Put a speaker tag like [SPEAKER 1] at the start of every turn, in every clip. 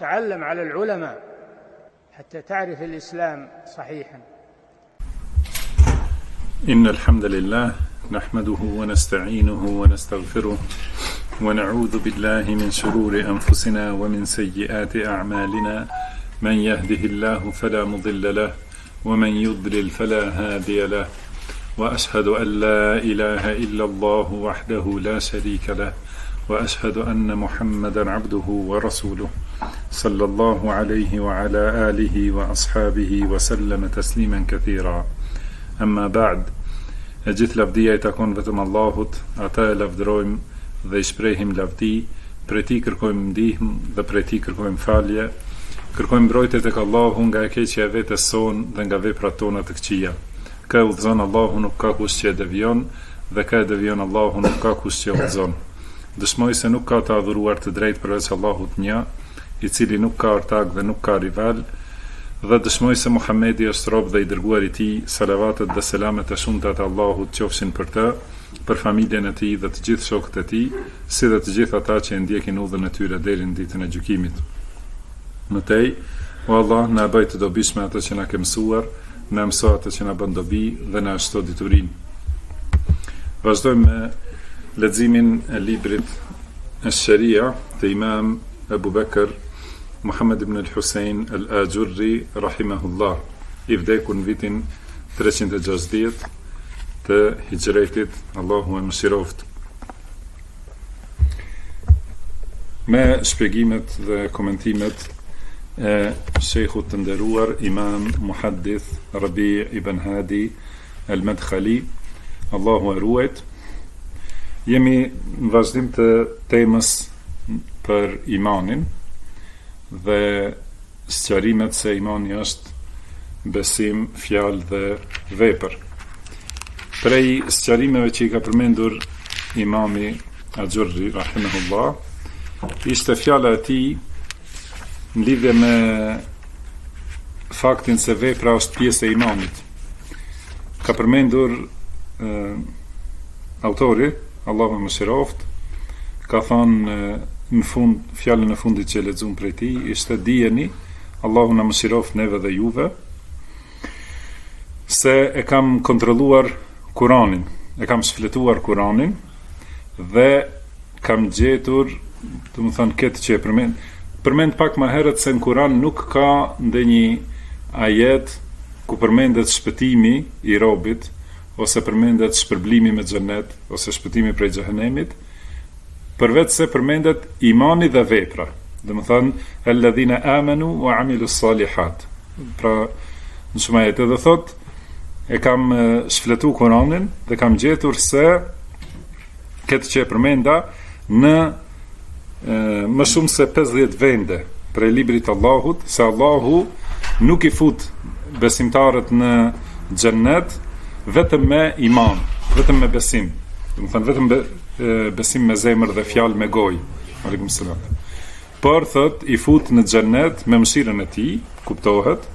[SPEAKER 1] تعلم على العلماء حتى تعرف الإسلام صحيحا.
[SPEAKER 2] إن الحمد لله نحمده ونستعينه ونستغفره ونعوذ بالله من شرور أنفسنا ومن سيئات أعمالنا، من يهده الله فلا مضل له ومن يضلل فلا هادي له، وأشهد أن لا إله إلا الله وحده لا شريك له، وأشهد أن محمدا عبده ورسوله صلى الله عليه وعلى آله وأصحابه وسلم تسليما كثيرا. أما بعد، gjithë lavdia I takon vetëm Allahut, ata e lavdërojmë dhe I shprehim lavdi, prej Tij kërkojmë ndihmë dhe prej Tij kërkojmë falje, kërkojmë mbrojtje tek Allahu nga e keqja e vetes son dhe nga veprat tona të këqija. Ka udhëzon Allahu, nuk ka kush që e devion, dhe ka e devion Allahu, nuk ka kush që e udhëzon. Dëshmoj se nuk ka të adhuruar të drejtë përveç Allahut një, I cili nuk ka ortak dhe nuk ka rival, dhe dëshmoj se Muhamedi është rob dhe I dërguar I Tij, salavatet dhe selamet e shumta të Allahut qofshin për të, për familjen e Tij dhe të gjithë shokët e Tij, si dhe të gjithë ata që e ndjekin udhën e tyre deri në ditën e gjykimit. Mëtej, o Allah, na bëj të dobishme ato që na ke mësuar, na mëso ato që na bën dobi dhe na shto diturinë. Vazhdojmë me leximin e librit Ash-Sharia të Imam Abu Bakr Muhammad ibn al-Husayn al-Ajurri rahimahullah, I vdekur në vitin 360 të hijretit, Allahu e mëshiroft. Me shpjegimet dhe komentimet e shejkhut të nderuar Imam Muhaddith Rabi' ibn Hadi al-Madkhali, Allahu e ruajt, jemi në vazhdim të temës për imanin dhe sqarimet se imani është besim, fjalë dhe vepër. Prej sqarimeve që I ka përmendur Imami Ajurri rahimahullah, ishte fjala e tij në lidhje me faktin se vepra është pjesë e imanit. Ka përmendur autori, Allahu më mëshiroft, ka thonë në fund, fjalën e fundit që e lexuam prej tij, ishte dijeni, Allahu na mëshiroft neve dhe juve, se e kam kontrolluar Kur'anin, e kam shfletuar Kur'anin dhe kam gjetur, domethënë këtë që e përmend pak më herët se në Kur'an nuk ka ndonjë ajet ku përmendet shpëtimi I robit, ose përmendet shpërblimi me xhenet, ose shpëtimi prej xhehenemit, përveç se përmendet imani dhe vepra. Domethënë alladhina amanu wa amilus salihat. Pra, në shumë ajete dhe thot, e kam shfletu Kur'anin dhe kam gjetur se këtë që e përmenda në më shumë se 50 vende prej librit Allahut, se Allahu nuk I fut besimtarët në xhennet vetëm me iman, vetëm me besim. Domethënë vetëm besim me zemër dhe fjalë me gojë. Aleikum selam. Por thot I fut në xhennet me mëshirën e Tij, kuptohet,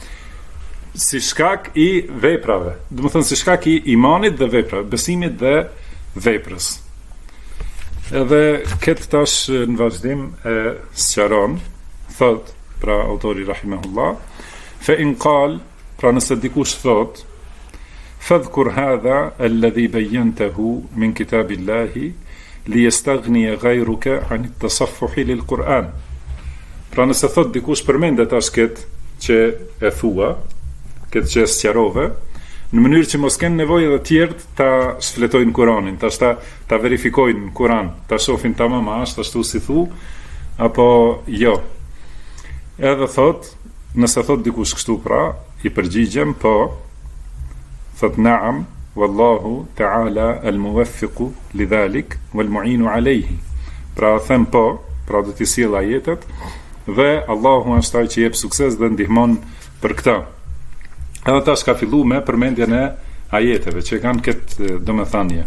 [SPEAKER 2] si shkak I veprave. Domethënë si shkak I imanit dhe veprave, besimit dhe veprës. Edhe këtë tash në vazhdim e sqaron, thot pra autori rahimahullah, fa in qal, pra nëse dikush thot, fadhkur hadha alladhi bayyantahu min kitabillahi liyastaghni ghayruka an at-tasaffuh lil-Qur'an. Pra nëse thot dikush përmendet tash këtë që e thua, këtë që sqarove, në mënyrë që mos kenë nevojë edhe tjerët ta shfletojnë Kur'anin, ta verifikojnë Kur'an, ta shohin tamam a është ashtu si thu apo jo. Edhe thot, nëse thot dikush kështu, pra I përgjigjem po, thot naam, wallahu ta'ala al-muwaffiqu lidhalik wal-mu'inu alayhi. Pra them po, pra do t'i sjell ajetet dhe Allahu është ai që jep sukses dhe ndihmon për këtë. Edhe tash ka filluar me përmendjen e ajeteve që kanë këtë domethënie.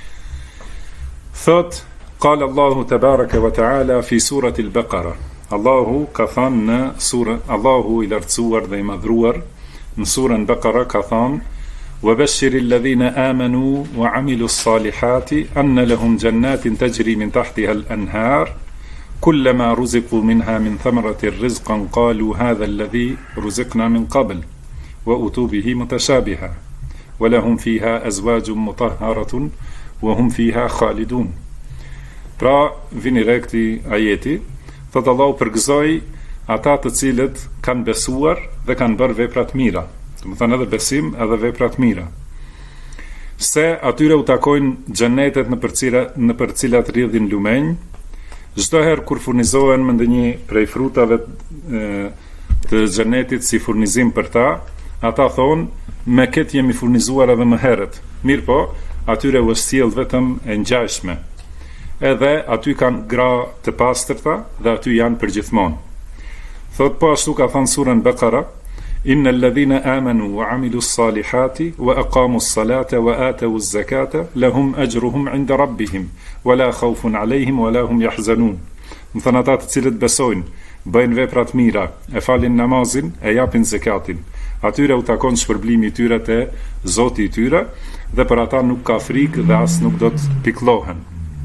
[SPEAKER 2] Thot qala Allahu tabaraka wa ta'ala fi surati al-Baqara. Allahu ka thënë në surën, Allahu I lartësuar dhe I madhruar në surën Baqara ka thënë وبشر الذين آمنوا وعملوا الصالحات أن لهم جنات تجري من تحتها الأنهار kullama ruziqu minha min thamaratir rizqan qalu hadha alladhi ruziqna min qabl wa utu bihi mutashabiha wa lahum fiha azwajun mutahharatun wa hum fiha khalidun. Pra vini re këtij ajeti, thot Allahu përgëzoi ata të cilët kanë besuar dhe kanë bërë vepra të mira. Do të thënë edhe besim edhe vepra të mira. Se atyre u takojnë xhenetet në për cilat rrjedhin lumenj, çdo herë kur furnizohen me ndonjë prej frutave të xhenetit si furnizim për ta, ata thonë me këtë jemi furnizuar edhe më herët. Mirë po, atyre u sjell vetëm e ngjashme. Edhe aty kanë gra të pastërta dhe aty janë përgjithmonë. Thot po ashtu ka thënë surën Bekara, inna alladhina amanu wa amilu s-salihati wa aqamu s-salata wa atau z-zakata lahum ajruhum 'inda rabbihim wa la khawfun 'alayhim wa la hum yahzanun. Do thënë ata të cilët besojnë, bëjnë vepra të mira, e falin namazin, e japin zakatin, atyre u takon shpërblimi i tyre te Zoti i tyre dhe për ata nuk ka frikë dhe as nuk do të pikëllohen.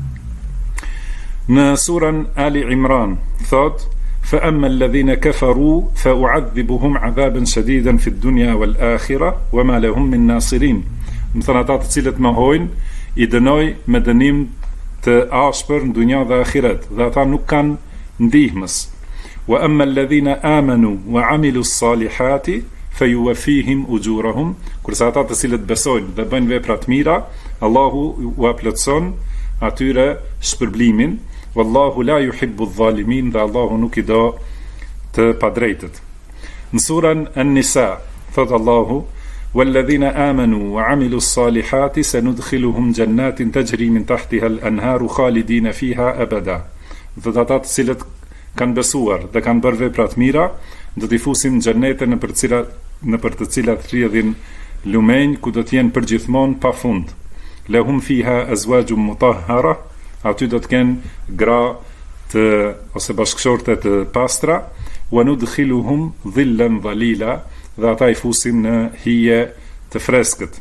[SPEAKER 2] Në surën Ali Imran thot فأما الذين كفروا فأعذبهم عذابا شديدا في الدنيا والآخرة وما لهم من ناصرين. Më thënë ata të cilët më hojnë, i dënoj me dënim të ashpër në dunja dhe ahiret, dhe ata nuk kanë ndihmës. Wa amma alladhina amanu wa amilu s-salihati fayuwaffihim ujurahum. Kurse ata të cilët besojnë dhe bëjnë vepra të mira, Allahu u plotson atyre shpërblimin. Wallahu la yuhibbu adh-dhalimin, dhe Allahu nuk i do të padrejtët. Në surën An-Nisa thot Allahu walladhina amanu wa amilu s-salihati sanudkhiluhum jannatin tajri min tahtiha al-anharu khalidina fiha abada. Dhe ata të cilët kanë besuar dhe kanë bërë vepra të mira, do t'i fusim në xhenete në për të cilat rrjedhin lumenj, ku do të jenë përgjithmonë pafund. Lahum fiha azwajun mutahhara, aty do të kenë gra të ose bashkëshorte të pastra, wa nudkhiluhum dhillan dhalila, dhe ata i fusim në hije të freskët.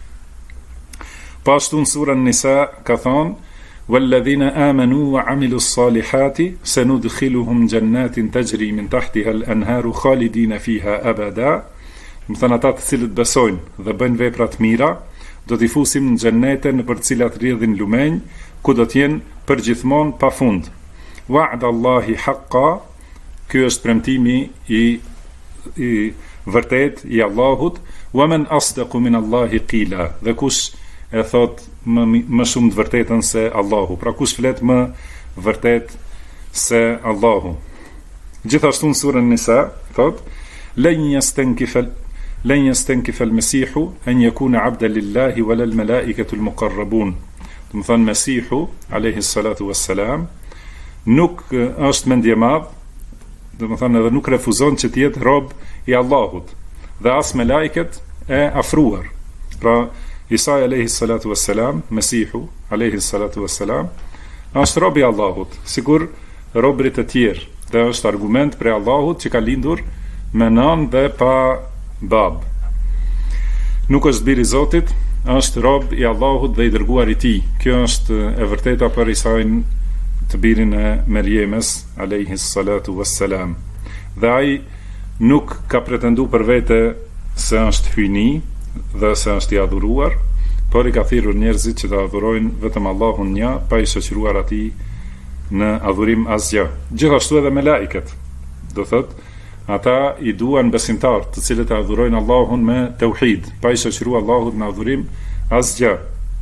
[SPEAKER 2] Pashtu në surën Nisa ka thonë walladhina amanu wa amilu s-salihati sanudkhiluhum jannatin tajri min tahtiha al-anharu khalidina fiha abada. Më thënë ata të cilët besojnë dhe bëjnë vepra të mira, do t'i fusim në xhenete në për cilat rrjedhin lumenj, ku do t'jenë përgjithmonë pafund. Wa'da Allahi haqqa, ky është premtimi i vërtet i Allahut, wa man asdaqu min Allahi qila, dhe kush e thot më shumë të vërtetën se Allahu. Pra kush flet më vërtet se Allahu. Gjithashtu në surën Nisa thot lan yastankifa al-masihu an yakuna 'abdan lillahi wala al-malaikatu al-muqarrabun. Do të thonë Mesihu alayhi salatu wassalam nuk është mendje madh, do të thonë edhe nuk refuzon që të jetë rob i Allahut dhe as me lajket e afruar. Pra Isa alayhi salatu wassalam, Mesihu alayhi salatu wassalam, është rob i Allahut, sikur robrit e tjerë, dhe është argument për Allahut që ka lindur me nan dhe pa bab. Nuk është bir i Zotit, është rob i Allahut dhe i dërguar i tij. Kjo është e vërteta për Isain, të birin e Merjemes alayhi salatu wassalam. Dhe ai nuk ka pretendu për vete se është hyjni dhe se është i adhuruar, por i ka thirrur njerëzit që të adhurojnë vetëm Allahun një, pa i shoqëruar atij në adhurim asgjë. Gjithashtu edhe me laiket, do thot, ata i duan besimtar, të cilët e adhurojnë Allahun me tauhid, pa i shoqëruar Allahut në adhurim asgjë.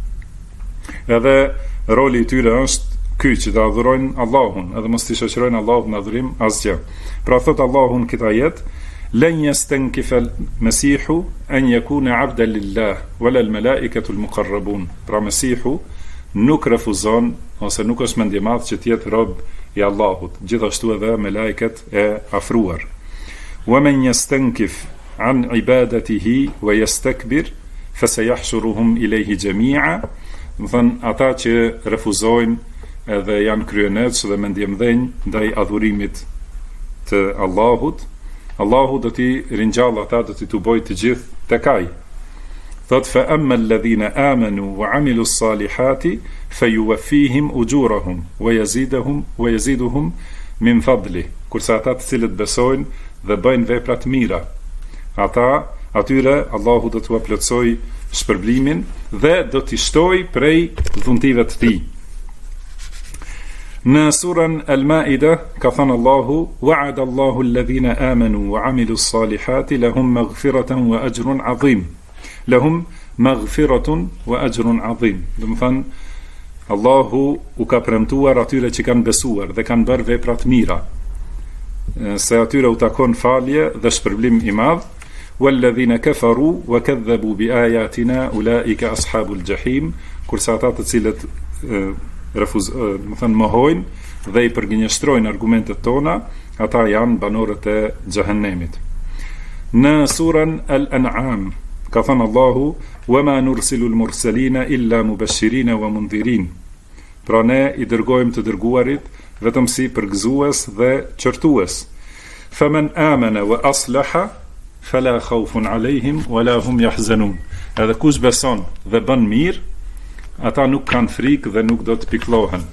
[SPEAKER 2] Edhe roli i tyre është ky, që të adhurojnë Allahun, edhe mos t'i shoqërojnë Allahut në adhurim asgjë. Pra thot Allahun këtë ajet, lan yastankifa al-masihu an yakuna 'abdan lillah wala al-malaikatu al-muqarrabun. Pra Mesihu nuk refuzon ose nuk është mendje madh që të jetë rob i Allahut, gjithashtu edhe me lajket e afruar. Wa man yastankif an ibadatihi wa yastakbir fasayahshuruhum ilayhi jami'a. Do thënë ata që refuzojnë edhe janë kryenec dhe mendjemdhenj ndaj adhurimit të Allahut, Allahu do t'i ringjall ata, do t'i tuboj të gjithë tek ai. thot fa amma alladhina amanu wa amilu s-salihati fayuwaffihim ujurahum wa yaziduhum min fadli. Kurse ata të cilët besojnë dhe bëjnë vepra të mira, atyre Allahu do t'u plotësoj shpërblimin dhe do t'i shtoj prej dhuntive të tij. Në surën Al-Maida ka thënë Allahu: "Wa'ada Allahu alladhina amanu wa amilu s-salihati lahum maghfiratan wa ajrun 'azim." Lahum maghfiratun wa ajrun 'azim. Do të thënë Allahu u ka premtuar atyre që kanë besuar dhe kanë bërë vepra të mira, se atyre u takon falje dhe shpërblim i madh. Walladhina kafaru wa kadhabu bi ayatina ulaika ashabul jahim. Kurse ata të cilët mohojnë dhe i përgënjeshtrojnë argumentet tona, ata janë banorët e xhehenemit. Në surën Al-An'am ka thënë Allahu: "Wama nursilu al-mursalina illa mubashirina wa mundhirin." Pra ne i dërgojmë të dërguarit vetëm si përgëzues dhe qortues. Faman amana wa aslaha fala khawfun alayhim wala hum yahzanun. Edhe kush beson dhe bën mirë, ata nuk kanë frikë dhe nuk do të pikëllohen.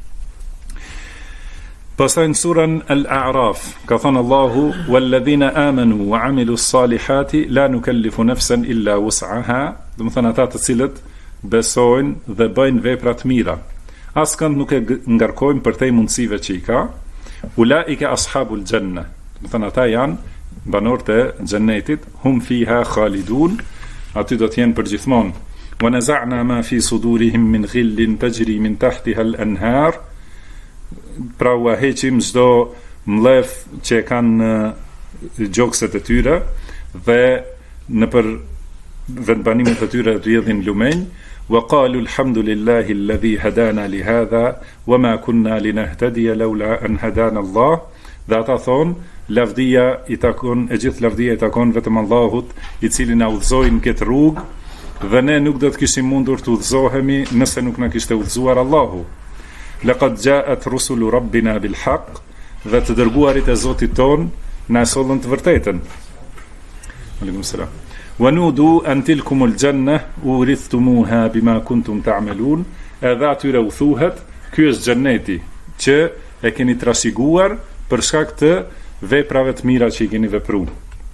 [SPEAKER 2] Pastaj në surën Al-A'raf ka thënë Allahu: "Walladhina amanu wa amilu s-salihati la nukallifu nafsan illa wus'aha." Do të thënë ata të cilët besojnë dhe bëjnë vepra të mira, askënd nuk e ngarkojmë për te mundësive që i ka. Ulaika ashabul janna. Do të thënë ata janë banorët e xhennetit, hum fiha khalidun, aty do të jenë përgjithmonë. Wa naza'na ma fi sudurihim min ghillin tajri min tahtiha al-anhar. Pra u heqim çdo mllef që kanë gjokset e tyre dhe në për vendbanimet e tyre rrjedhin lumenj. Wa qalu alhamdulillahi alladhi hadana li hadha wama kunna linahtadiya lawla an hadana Allah. Dhe ata thonë, lavdia i takon, e gjithë lavdia i takon vetëm Allahut, i cili na udhëzoi në këtë rrugë, dhe ne nuk do të kishim mundur të udhëzohemi nëse nuk na kishte udhëzuar Allahu. Laqad ja'at rusulu rabbina bil haqq. Dhe të dërguarit e Zotit ton na sollën të vërtetën. Aleikum selam. Wa nudu an tilkumul janna urithumuha bima kuntum ta'malun. Edhe atyre u thuhet, ky është xheneti që e keni trashëguar për shkak të veprave të mira që i keni vepruar.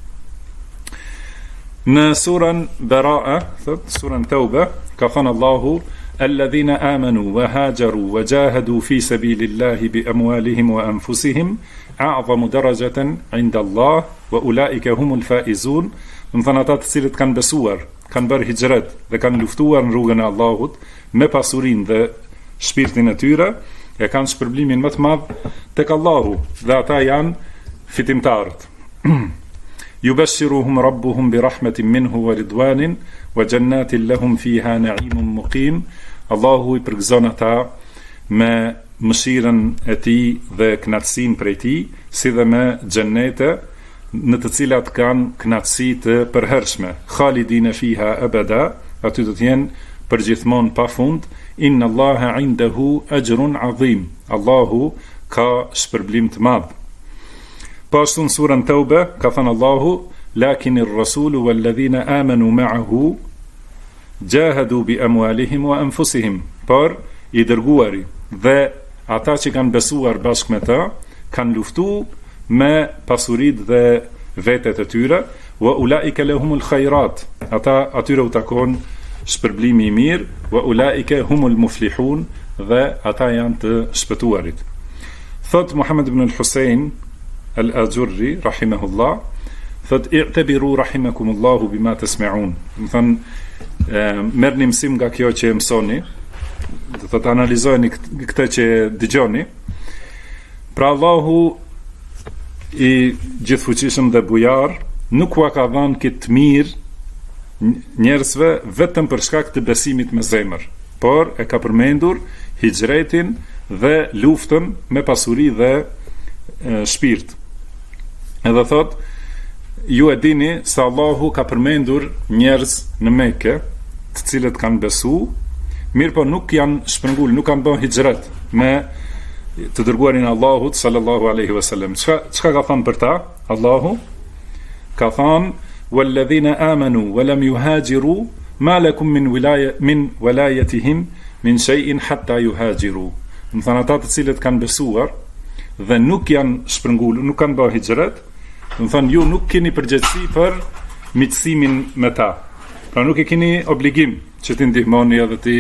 [SPEAKER 2] Në surën Bara'a, thot surën Tauba, ka thënë Allahu: "Alladhina amanu wa hajaru wa jahadu fi sabilillahi bi amwalihim wa anfusihim a'zamu darajatan 'inda Allah wa ulaika humul faizun." Do të thënë ata të cilët kanë besuar, kanë bërë hijret dhe kanë luftuar në rrugën e Allahut me pasurinë dhe shpirtin e tyre, e kanë shpërblimin më të madh tek Allahu dhe ata janë fitimtarët. Yubashshiruhum rabbuhum bi rahmatin minhu wa ridwanin wa jannatin lahum fiha na'imun muqim. Allahu i përgëzon ata me mëshirën e tij dhe kënaqësinë prej tij, si dhe me xhennete në të cilat kanë kënaqësi të përhershme. Khalidina fiha abada, aty do të jenë përgjithmonë pafund. Inna Allaha 'indahu ajrun 'azim. Allahu ka shpërblim të madh. Pashtu në surën Tauba ka thënë Allahu: "Lakinir rasulu walladhina amanu ma'ahu jahadu bi amwalihim wa anfusihim." Por i dërguari dhe ata që kanë besuar bashkë me ta kanë luftuar me pasuritë dhe vetet e tyre. Wa ulaika lahumul khairat. Ata atyre u takon shpërblimi i mirë. Wa ulaika humul muflihun. Dhe ata janë të shpëtuarit. Thot Muhammad ibn al-Husayn al-Ajurri rahimahullah, thot: "I'tabiru rahimakumullahu bima tasma'un." Do thënë merrni mësim nga kjo që mësoni, do të analizojeni këtë që dëgjoni. Pra Allahu i gjithfuqishëm dhe bujar nuk ua ka dhënë këtë mirë njerëzve vetëm për shkak të besimit me zemër, por e ka përmendur hijretin dhe luftën me pasuri dhe shpirt. Edhe thot: "Ju e dini se Allahu ka përmendur njerëz në Mekë, të cilët kanë besu, mirë po nuk janë shpërngul, nuk kanë bën hijret me të dërguarin Allahut sallallahu alaihi wasallam." Çka ka thënë për ta? Allahu ka thënë: "Walladhina amanu wa lam yuhajiru ma lakum min walayatihim min shay'in hatta yuhajiru. Do thënë ata të cilët kanë besuar dhe nuk janë shpërngulur, nuk kanë bërë hijret, do thënë ju nuk keni përgjegjësi për miqësimin me ta. Pra nuk e keni obligim që ti ndihmoni edhe ti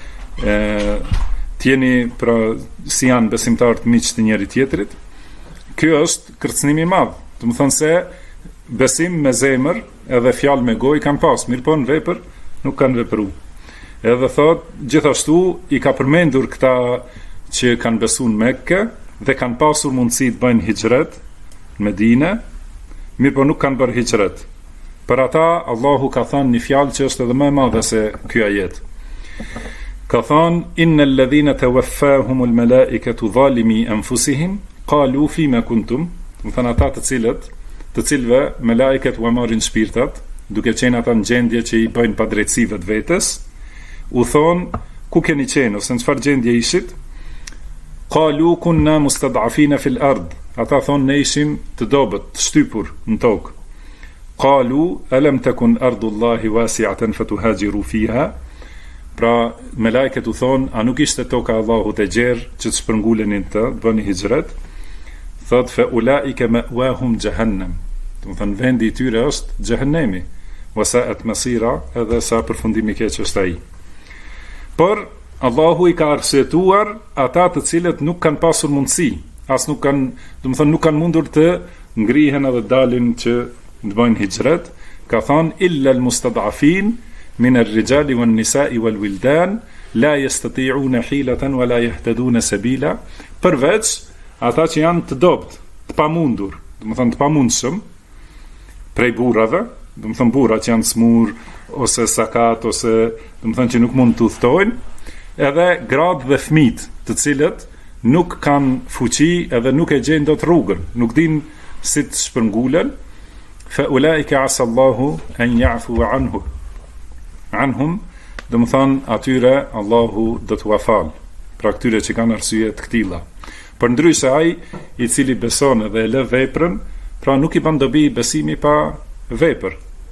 [SPEAKER 2] t'jeni pra si janë besimtarët miq të njëri tjetrit. Ky është kërcënimi i madh. Do të thonë se besim me zemër edhe fjalë me gojë kanë pas, mirë po në vepër nuk kanë vepruar. Edhe thot, gjithashtu i ka përmendur këta që kanë besuar në Mekë dhe kanë pasur mundësi të bëjnë hijret në Medinë, mirë po nuk kanë bërë hijret. Për ata Allahu ka thënë një fjalë që është edhe më e madhe se ky ajet. Ka thënë innal ladhina tawaffahumul malaikatu zalimi anfusihim qalu fima kuntum, do thënë ata të cilëve me laiket u marrin shpirtat, duke qenë ata në gjendje që i bëjnë padrejtësi vetvetes, u thonë ku keni qenë ose në çfarë gjendje ishit? Qalu kunna mustad'afina fil ard. Ata thonë ne ishim të dobët, të shtypur në tokë. Qalu alam takun ardullahi wasi'atan fatuhajiru fiha. Pra me laiket u thonë a nuk ishte toka Allahut e gjerë që të shpërngulenin të bëni hijret? Thot fa ulaika ma'wahum jahannam. Do të thënë vendi i tyre është xhehenemi, wasa'at masira, edhe sa përfundimi i keq është ai. Por Allahu i ka arsyetuar ata të cilët nuk kanë pasur mundësi, as nuk kanë, do të thënë nuk kanë mundur të ngrihen edhe dalin që të bëjnë hijret, ka thënë illa almustad'afin min ar-rijali wan-nisa'i wal-wildan la yastati'una hilatan wa la yahtaduna sabila, përveç ata që janë të dobët, të pamundur, do të thënë të pamundshëm prej burrave, do të thënë burra që janë smur ose sakat ose do të thënë që nuk mund të udhtojnë, edhe gratë dhe fëmijët, të cilët nuk kanë fuqi edhe nuk e gjejnë dot rrugën, nuk dinë si të shpërngulen, fa ulaika asallahu an ya'fu anhum, do të thënë atyre Allahu do t'u afal, pra këtyre që kanë arsye të këtilla. Përndryshe ai i cili beson dhe e lë veprën, pra nuk i bën dobi besimi pa vepër.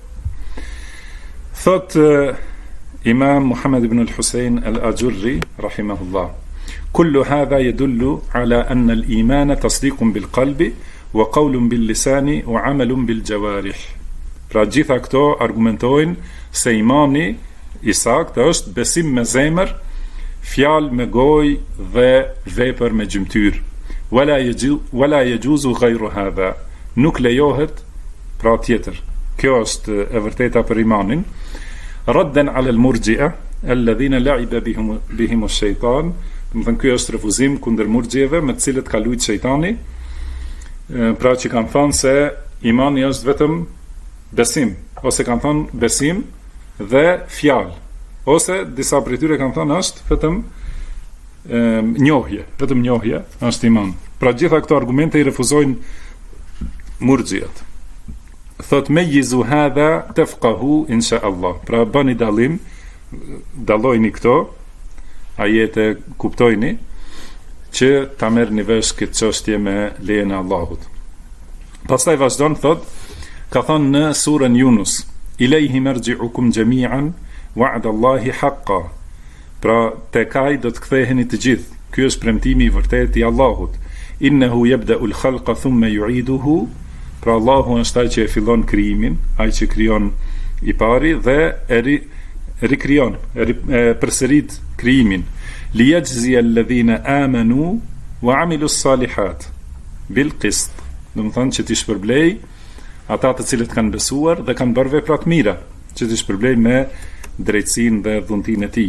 [SPEAKER 2] Thot Imam Muhammad ibn al-Husayn al-Ajurri rahimahullah, kullu hadha yadullu ala anna al-iman tasdiqun bil qalbi wa qawlun bil lisani wa amalun bil jawarih. Pra gjitha këto argumentojnë se imani i saktë është besim me zemër, fjalë me gojë dhe vepër me gjymtyr. Wala yajuzu ghayru hadha. Nuk lejohet pra tjetër. Kjo është e vërteta për imanin. Raddan ala al-murji'a alladhina la'iba bihim ash-shaytan. Do të thënë ky është refuzim kundër murxhieve me të cilët ka luajtur shejtani. Pra që kanë thënë se imani është vetëm besim, ose kanë thënë besim dhe fjalë, ose disa prej tyre kanë thënë është vetëm njohje, vetëm njohje është iman. Pra gjitha këto argumente i refuzojnë murxhiat. Thot me jizu hadha tafqahu insha Allah. Pra bani dallim, dallojni këto ajete, kuptojni që ta merrni vesh këtë çështje me lejen e Allahut. Pastaj vazhdon thot, ka thënë në surën Yunus, ilayhi marji'ukum jami'an wa'da Allahi haqqan. Pra tek ai do të ktheheni të gjithë. Ky është premtimi i vërtetë i Allahut. Innahu yabda'u al-khalqa thumma yu'iduhu. Pra Allahu është ai që e fillon krijimin, ai që krijon i pari dhe e rikrijon, përsërit krijimin. Liyajzi alladhina amanu wa 'amilus salihat bil qist. Do të thonë që ti shpërblej ata të cilët kanë besuar dhe kanë bërë vepra të mira, që ti shpërblej me drejtësinë dhe dhuntinë e tij.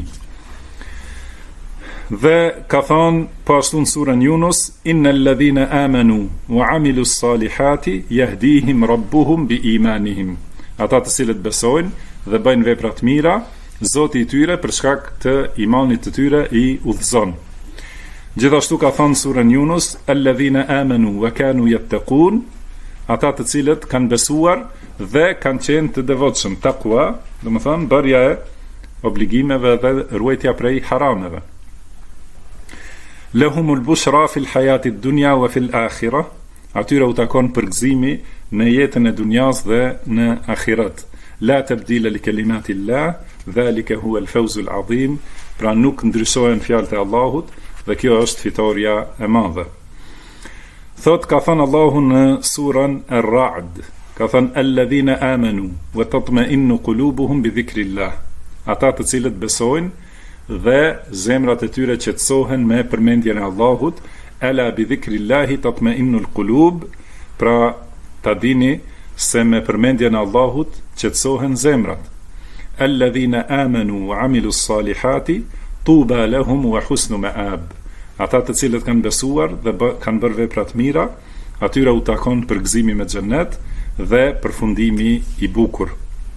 [SPEAKER 2] Dhe ka thonë po ashtu në surën Yunus, innal ladhina amanu wa 'amilus salihati yahdihim rabbuhum bi imanihim. Ata të cilët besojnë dhe bëjnë vepra të mira, Zoti i tyre për shkak të imanit të tyre i udhëzon. Gjithashtu ka thënë surën Yunus, alladhina amanu wa kanu yattaqun, ata të cilët kanë besuar dhe kanë qenë të devotshëm, taqwa, do të thonë bërja e obligimeve dhe ruajtja prej harameve. Lahumul bushra fil hayati dunya wa fil akhirah, atyre u takon përgëzimi në jetën e dunjas dhe në ahiret. La tabdila li kalimatillah, dhalika huwa al-fawzul azim, pra nuk ndryshojnë fjalët e Allahut dhe kjo është fitoria e madhe. Thot ka thënë Allahu në surën Ar-Ra'd, ka thënë alladhina amanu wa tatma'innu qulubuhum bi dhikrillah, ata të cilët besojnë dhe zemrat e tyre qetësohen me përmendjen e Allahut, ala bi dhikrillahi tatma'innu al-qulub, pra ta dini se me përmendjen e Allahut qetësohen zemrat. Alladhina amanu wa amilu s-salihati tuba lahum wa husnu ma'ab, ata të cilët kanë besuar dhe kanë bërë vepra të mira, atyre u takon përgëzimi me xhennet dhe përfundimi i bukur.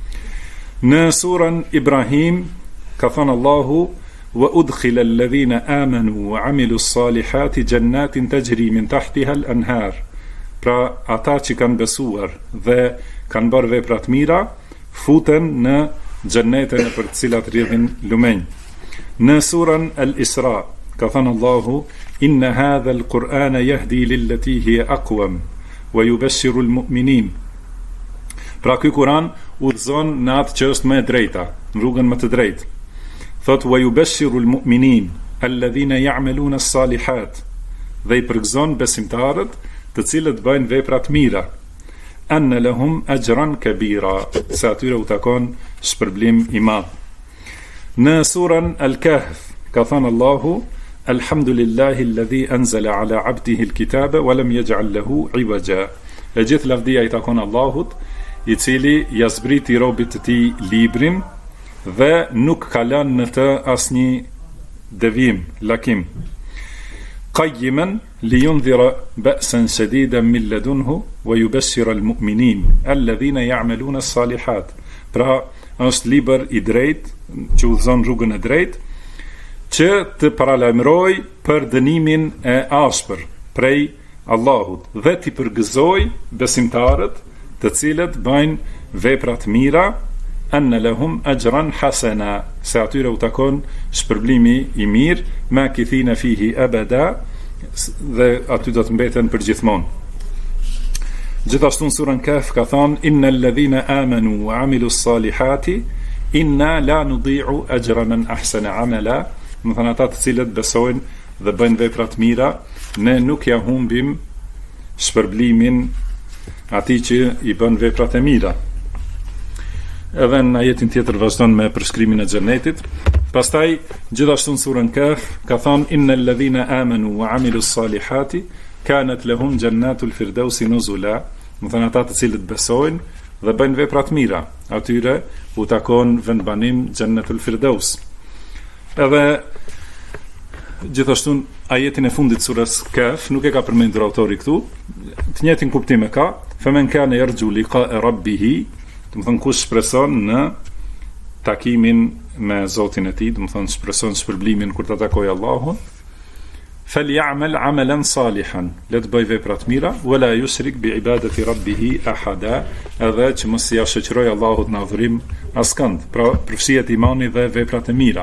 [SPEAKER 2] Në surën Ibrahim ka thënë Allahu wa udkhila alladhina amanu wa amilu s-salihati jannatin tajri min tahtiha al-anhar, pra ata që kanë besuar dhe kanë bërë vepra të mira futen në xhennete në për të cilat rrjedhin lumenj. Në surën Al-Isra ka thënë Allahu inna hadha al-Qur'ana yahdi lillati hiya aqwam wa yubashshiru al-mu'minin, pra ky Kur'an udhëzon në atë që është më e drejta, në rrugën më të drejtë. Thot wa yubashshiru al-mu'minin alladhina ya'maluna as-salihat, dhe i përgëzon besimtarët të cilët bëjnë vepra të mira, anna lahum ajran kabira, se atyre u takon shpërblim i madh. Në surën Al-Kahf ka thënë Allahu alhamdulillahi alladhi anzala ala abdihi al-kitaba wa lam yaj'al lahu iwaja, e gjithë lavdia i takon Allahut, i cili ja zbriti robit të tij librin dhe nuk ka lënë në të asnjë devijim, lakim. Qayyiman liyundhira ba'san shadidan min ladunhu wa yubashshira al-mu'minin alladhina ya'maluna as-salihat, pra është libër i drejtë që udhëzon rrugën e drejtë, që të paralajmëroj për dënimin e ashpër prej Allahut dhe t'i përgëzoj besimtarët të cilët bëjnë vepra të mira, anna lahum ajran hasana, se atyre u takon shpërblimi i mirë, makithina fihi abada, dhe aty do të mbeten për gjithmonë. Gjithashtu në surën Kahf ka thënë innal ladhina amanu wa amilu s-salihati inna la nudhi'u ajra man ahsana amala, më thënë ata të cilët besojnë dhe bëjnë vepra të mira, ne nuk ja humbim shpërblimin atij që i bën veprat e mira. Edhe në ajetin tjetër vazhdon me përshkrimin e xhenetit. Pastaj gjithashtu në surën Kahf ka thënë innal ladhina amanu wa amilu s-salihati kanat lahum jannatul firdausi nuzula, më thënë ata të cilët besojnë dhe bëjnë vepra të mira, atyre u takon vendbanim xhennetul firdaus. Edhe gjithashtu ajetin e fundit surës Kahf nuk e ka përmendur autori këtu, të njëjtin kuptim e ka, faman kana yarju liqa'a rabbih, do të thonë kush shpreson në takimin me Zotin e tij, do të thonë shpreson shpërblimin kur ta takojë Allahun, falyamal amalan salihan, le të bëj vepra të mira, wala yushrik bi ibadati rabbih ahada, edhe që mos ia shoqëroj Allahut në adhurim askënd, pra përfshihet imani dhe veprat e mira.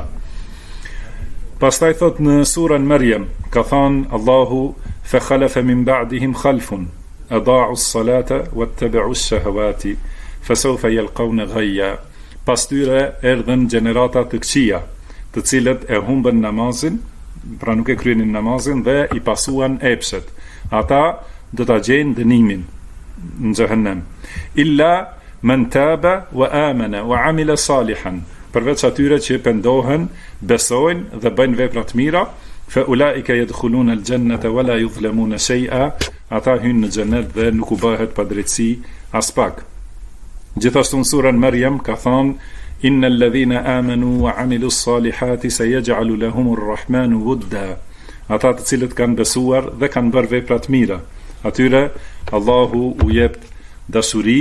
[SPEAKER 2] Pastaj thot në surën Maryam ka thënë Allahu fa khalafa min ba'dihim khalfun adaa'u s-salata wattaba'u ash-shahawati fasawfa yalqawna ghayya, pas tyre erdhën gjenerata të këqija, të cilët e humbën namazin, pra nuk e kryenin namazin dhe i pasuan epshet. Ata do ta gjejnë dënimin në xhehenem. Illa man taba wa amana wa amila salihan, përveç atyre që pendohen, besojnë dhe bëjnë vepra të mira, fa ulaika yadkhuluna al-jannata wa la yuzlamuna shay'a, ata hyjnë në xhenet dhe nuk u bëhet padrejtësi as pak. Gjithashtu në surën Maryam ka thënë innal ladhina amanu wa amilu s-salihati sayaj'alu lahumur rahmanu wudda, ata të cilët kanë besuar dhe kanë bërë vepra të mira, atyre Allahu u jep dashuri.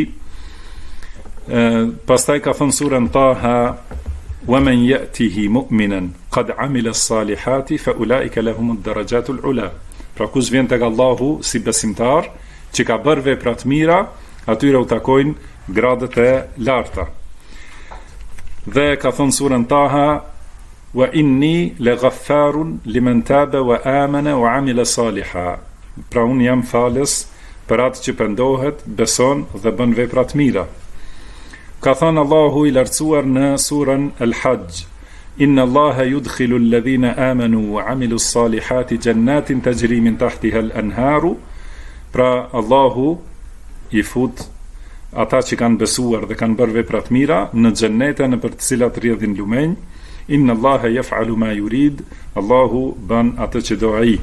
[SPEAKER 2] Pastaj ka thënë surën Taha wa man ya'tihi mu'minan qad amila s-salihati fa ulaika lahumud darajatul ula, pra kush vjen tek Allahu si besimtar që ka bërë vepra të mira, atyre u takojnë gradët e larta. Dhe ka thënë surën Taha wa inni laghaffarun liman taba wa amana wa amila saliha, pra unë jam falës për atë që pendohet, beson dhe bën vepra të mira. Ka thënë Allahu i lartësuar në surën Al-Hajj: Inna Allaha yudkhilu alladhina amanu wa amilu s-salihati jannatin tajri min tahtiha al-anharu. Pra Allahu i fut ata që kanë besuar dhe kanë bërë vepra të mira në xhennete në për të cilat rrjedhin lumenj. Inna Allaha yaf'alu ma yurid. Allahu bën atë që do ai.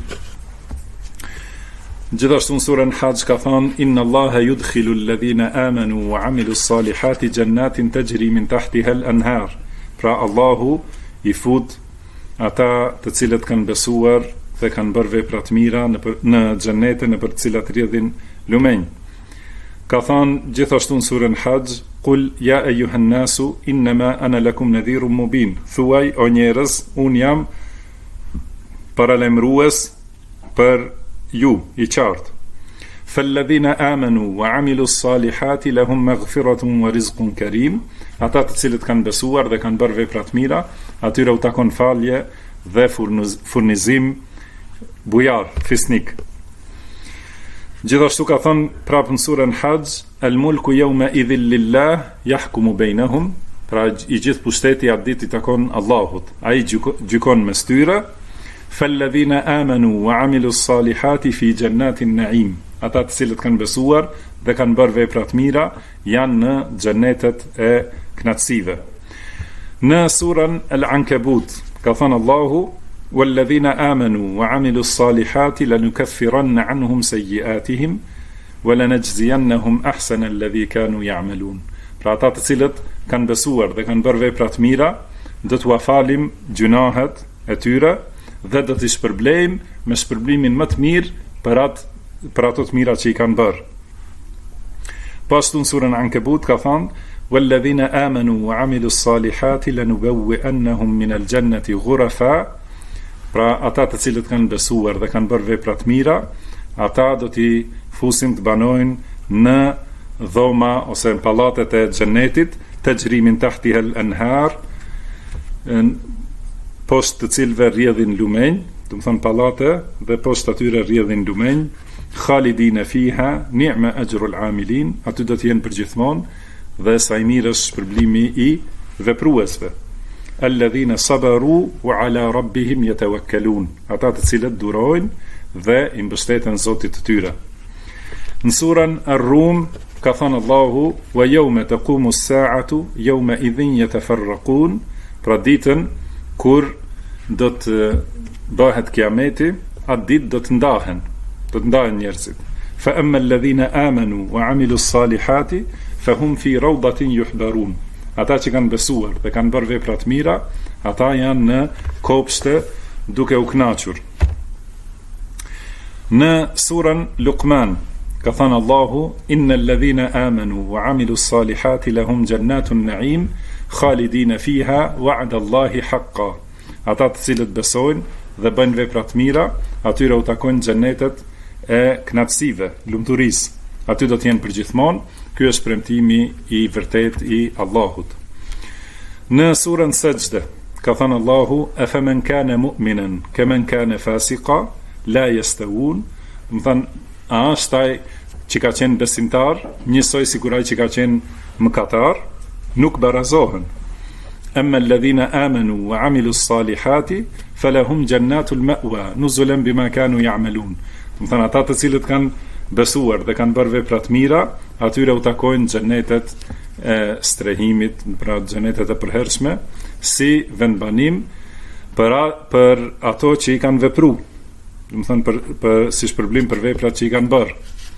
[SPEAKER 2] Gjithashtu në surën Hajj ka thënë: Inna Allaha yudkhilu alladhina amanu wa amilu s-salihati jannatin tajri min tahtiha al-anhar. Pra Allahu i fut ata të cilët kanë besuar dhe kanë bërë vepra të mira në xhenete në për të cilat rrjedhin lumenj. Ka thënë gjithashtu në surën Hajj: Qul ya ayyuhan nasu innama ana lakum nadhirun mubin. Thuaj o njerëz, un jam paralajmërues për ju i qartë. Falladhina amanu wa amilu s-salihati lahum maghfiratun wa rizqun karim. Ata të cilët kanë besuar dhe kanë bërë vepra të mira, atyre u takon falje dhe furnizim bujar, fisnik. Gjithashtu ka thënë prapë në surën Hajj: Al-mulku yawma idhil lillah yahkumu bainahum. Pra i gjithë pushteti atë ditë i takon Allahut. Ai gjykon mes tyre. Falladhina amanu wa amilu s-salihati fi jannatin na'im. Ata të cilët kanë besuar dhe kanë bërë vepra të mira janë në xhennetet e kënaqësive. Në surën Al-Ankabut ka thënë Allahu: Walladhina amanu wa amilu s-salihati lanukaffiranna anhum sayyi'atihim wa lanajziyannahum ahsana alladhi kanu ya'malun. Pra ata të cilët kanë besuar dhe kanë bërë vepra të mira, do t'u falim gjunahet e tyre dhe do t'i shpërblejmë me shpërblimin më të mirë për ato të mira që i kanë bërë. Pashtu në surën Ankabut ka thënë: Walladhina amanu wa amilu s-salihati lanubawwi'annahum min al-jannati ghurafa. Pra ata të cilët kanë besuar dhe kanë bërë vepra të mira, ata do t'i fusim të banojnë në dhoma ose në pallatet e xhennetit, tajri min tahtiha al-anhar, poshtë të cilëve rrjedhin lumenj, do të thonë pallate dhe poshtë atyre rrjedhin lumenj. Khalidina fiha ni'ma ajrul amilin. Aty do të jenë përgjithmonë dhe sa i mirë është shpërblimi i vepruesve. Alladhina sabaru wa ala rabbihim yatawakkalun. Ata të cilët durojnë dhe i mbështeten Zotit të tyre. Në surën Ar-Rum ka thënë Allahu: Wa yawma taqumu as-sa'atu yawma idhin yatafarraqun. Pra ditën kur do të bëhet kiameti, atë ditë do të ndahen njerëzit. Fa amma alladhina amanu wa amilu s-salihati fa hum fi rawdatin yuhbarun. Ata që kanë besuar dhe kanë bërë vepra të mira, ata janë në kopshte duke u kënaqur. Në surën Luqman ka thënë Allahu: Innal ladhina amanu wa amilu s-salihati lahum jannatun na'im khalidina fiha wa'da Allahi haqqan. Ata të cilët besojnë dhe bëjnë vepra të mira, atyre u takojnë xhennetet e kënaqësive, lumturisë. Aty do të jenë përgjithmonë. Ky është premtimi i vërtet i Allahut. Në surën Sajde ka thënë Allahu: Afaman kana mu'minan kaman kana fasiqa la yastawun. Do të thënë, a është ai që ka qenë besimtar njësoj sikur ai që ka qenë mëkatar? Nuk barazohen. Amma alladhina amanu wa amilu s-salihati falahum jannatul ma'wa nuzulan bima kanu ya'malun. Do të thënë, ata të cilët kanë besuar dhe kanë bërë vepra të mira, atyre u takojnë xhenetet e strehimit, pra xhenetet e përhershme, si vendbanim për ato që i kanë vepruar. Do të thënë, për si shpërblim për veprat që i kanë bërë.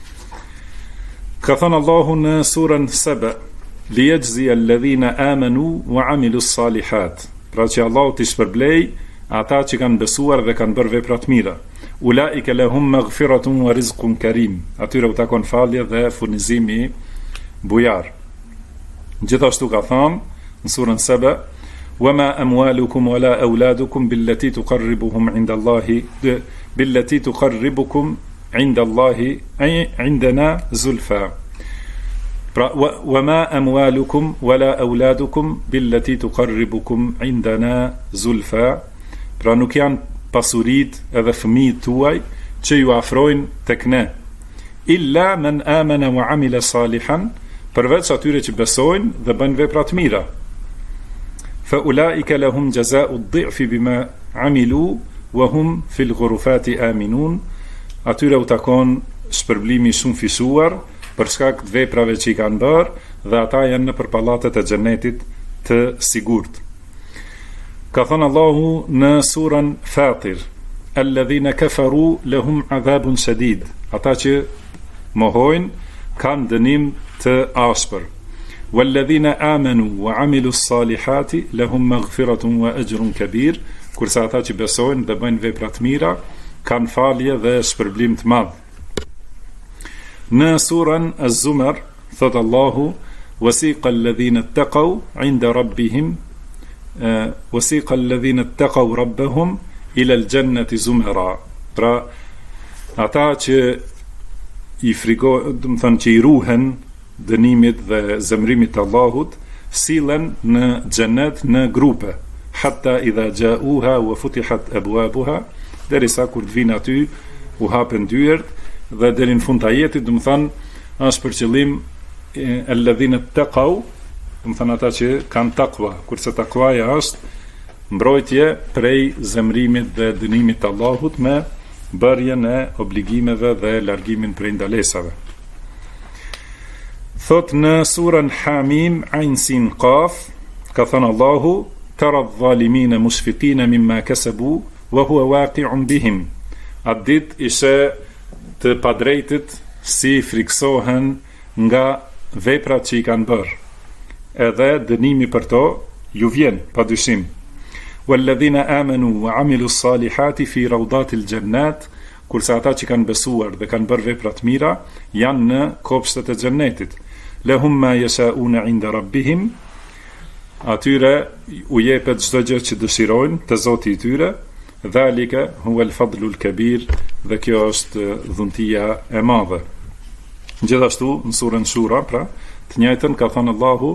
[SPEAKER 2] Ka thënë Allahu në surën Saba: Liyajzi alladhina amanu wa amilu s-salihat. Pra që Allahu t'i shpërblej ata që kanë besuar dhe kanë bërë vepra të mira. Ulaika lahum maghfiratun wa rizqun karim. Atyre u takon falje dhe furnizimi bujar. Gjithashtu ka thënë në surën Saba: Wama amwalukum wala auladukum billati tuqarribukum inda Allahi billati tuqarribukum inda Allahi indana zulfa. Pra, wama amwalukum wala auladukum billati tuqarribukum indana zulfa. Pra nuk janë pasurit edhe fëmijët tuaj që ju afrojnë tek ne. Illa man amana wa amila salihan. përveç atyre që besojnë dhe bëjnë vepra të mira. Fa ulaika lahum jazaa'u ad-dhi'fi bima 'amilu wa hum fil ghurufati aminun. Atyre u takon shpërblimi shumë fisuar për shkak të veprave që i kanë bërë dhe ata janë në pallatet e xhenetit të sigurt. Ka thënë Allahu në surën Fatir: alladhina kafaru lahum adhabun shadid. Ata që mohojnë kanë dënim të ashpër. Walladhina amanu wa amilu s-salihati lahum maghfiratun wa ajrun kabir. Kurse ata që besojnë dhe bëjnë vepra të mira kanë falje dhe shpërblim të madh. Në surën Az-Zumar thot Allahu: wasiqa alladhina ittaqaw 'inda rabbihim wasiqa alladhina ittaqaw rabbahum ila al-jannati zumara. Pra ata që i frikojnë, do të thonë që i ruhen dënimit dhe zemrimit të Allahut, sillen në xhenet në grupe, hatta idha ja'uha wa futihat abwabuha, derisa kur të vinë aty u hapen dyert dhe deri në fund të ajetit, do të thonë është për qëllim alladhina taqaw, do të thonë ata që kanë takwa, kurse takwaja është mbrojtje prej zemrimit dhe dënimit të Allahut me bërjen e obligimeve dhe largimin prej ndalesave. Thot në surën Hamim Ain Sin Qaf, ka thënë Allahu: tara adh-dhalimina mushfiqina mimma kasabu wa huwa waqi'un bihim. Atë ditë ishe të padrejtit si friksohen nga veprat që i kanë bërë, edhe dënimi për to ju vjen padyshim. Walladhina amanu wa amilu s-salihati fi rawdatil jannat. Kurse ata që kanë besuar dhe kanë bërë vepra të mira janë në kopshtet e xhennetit. Lahum ma yasha'una 'inda rabbihim. Atyre u jepet çdo gjë që dëshirojnë te Zoti i tyre. Dhalika huwa al-fadlu al-kabir. Dhe kjo është dhuntia e madhe. Gjithashtu në surën Shura, pra, të njëjtën ka thënë Allahu: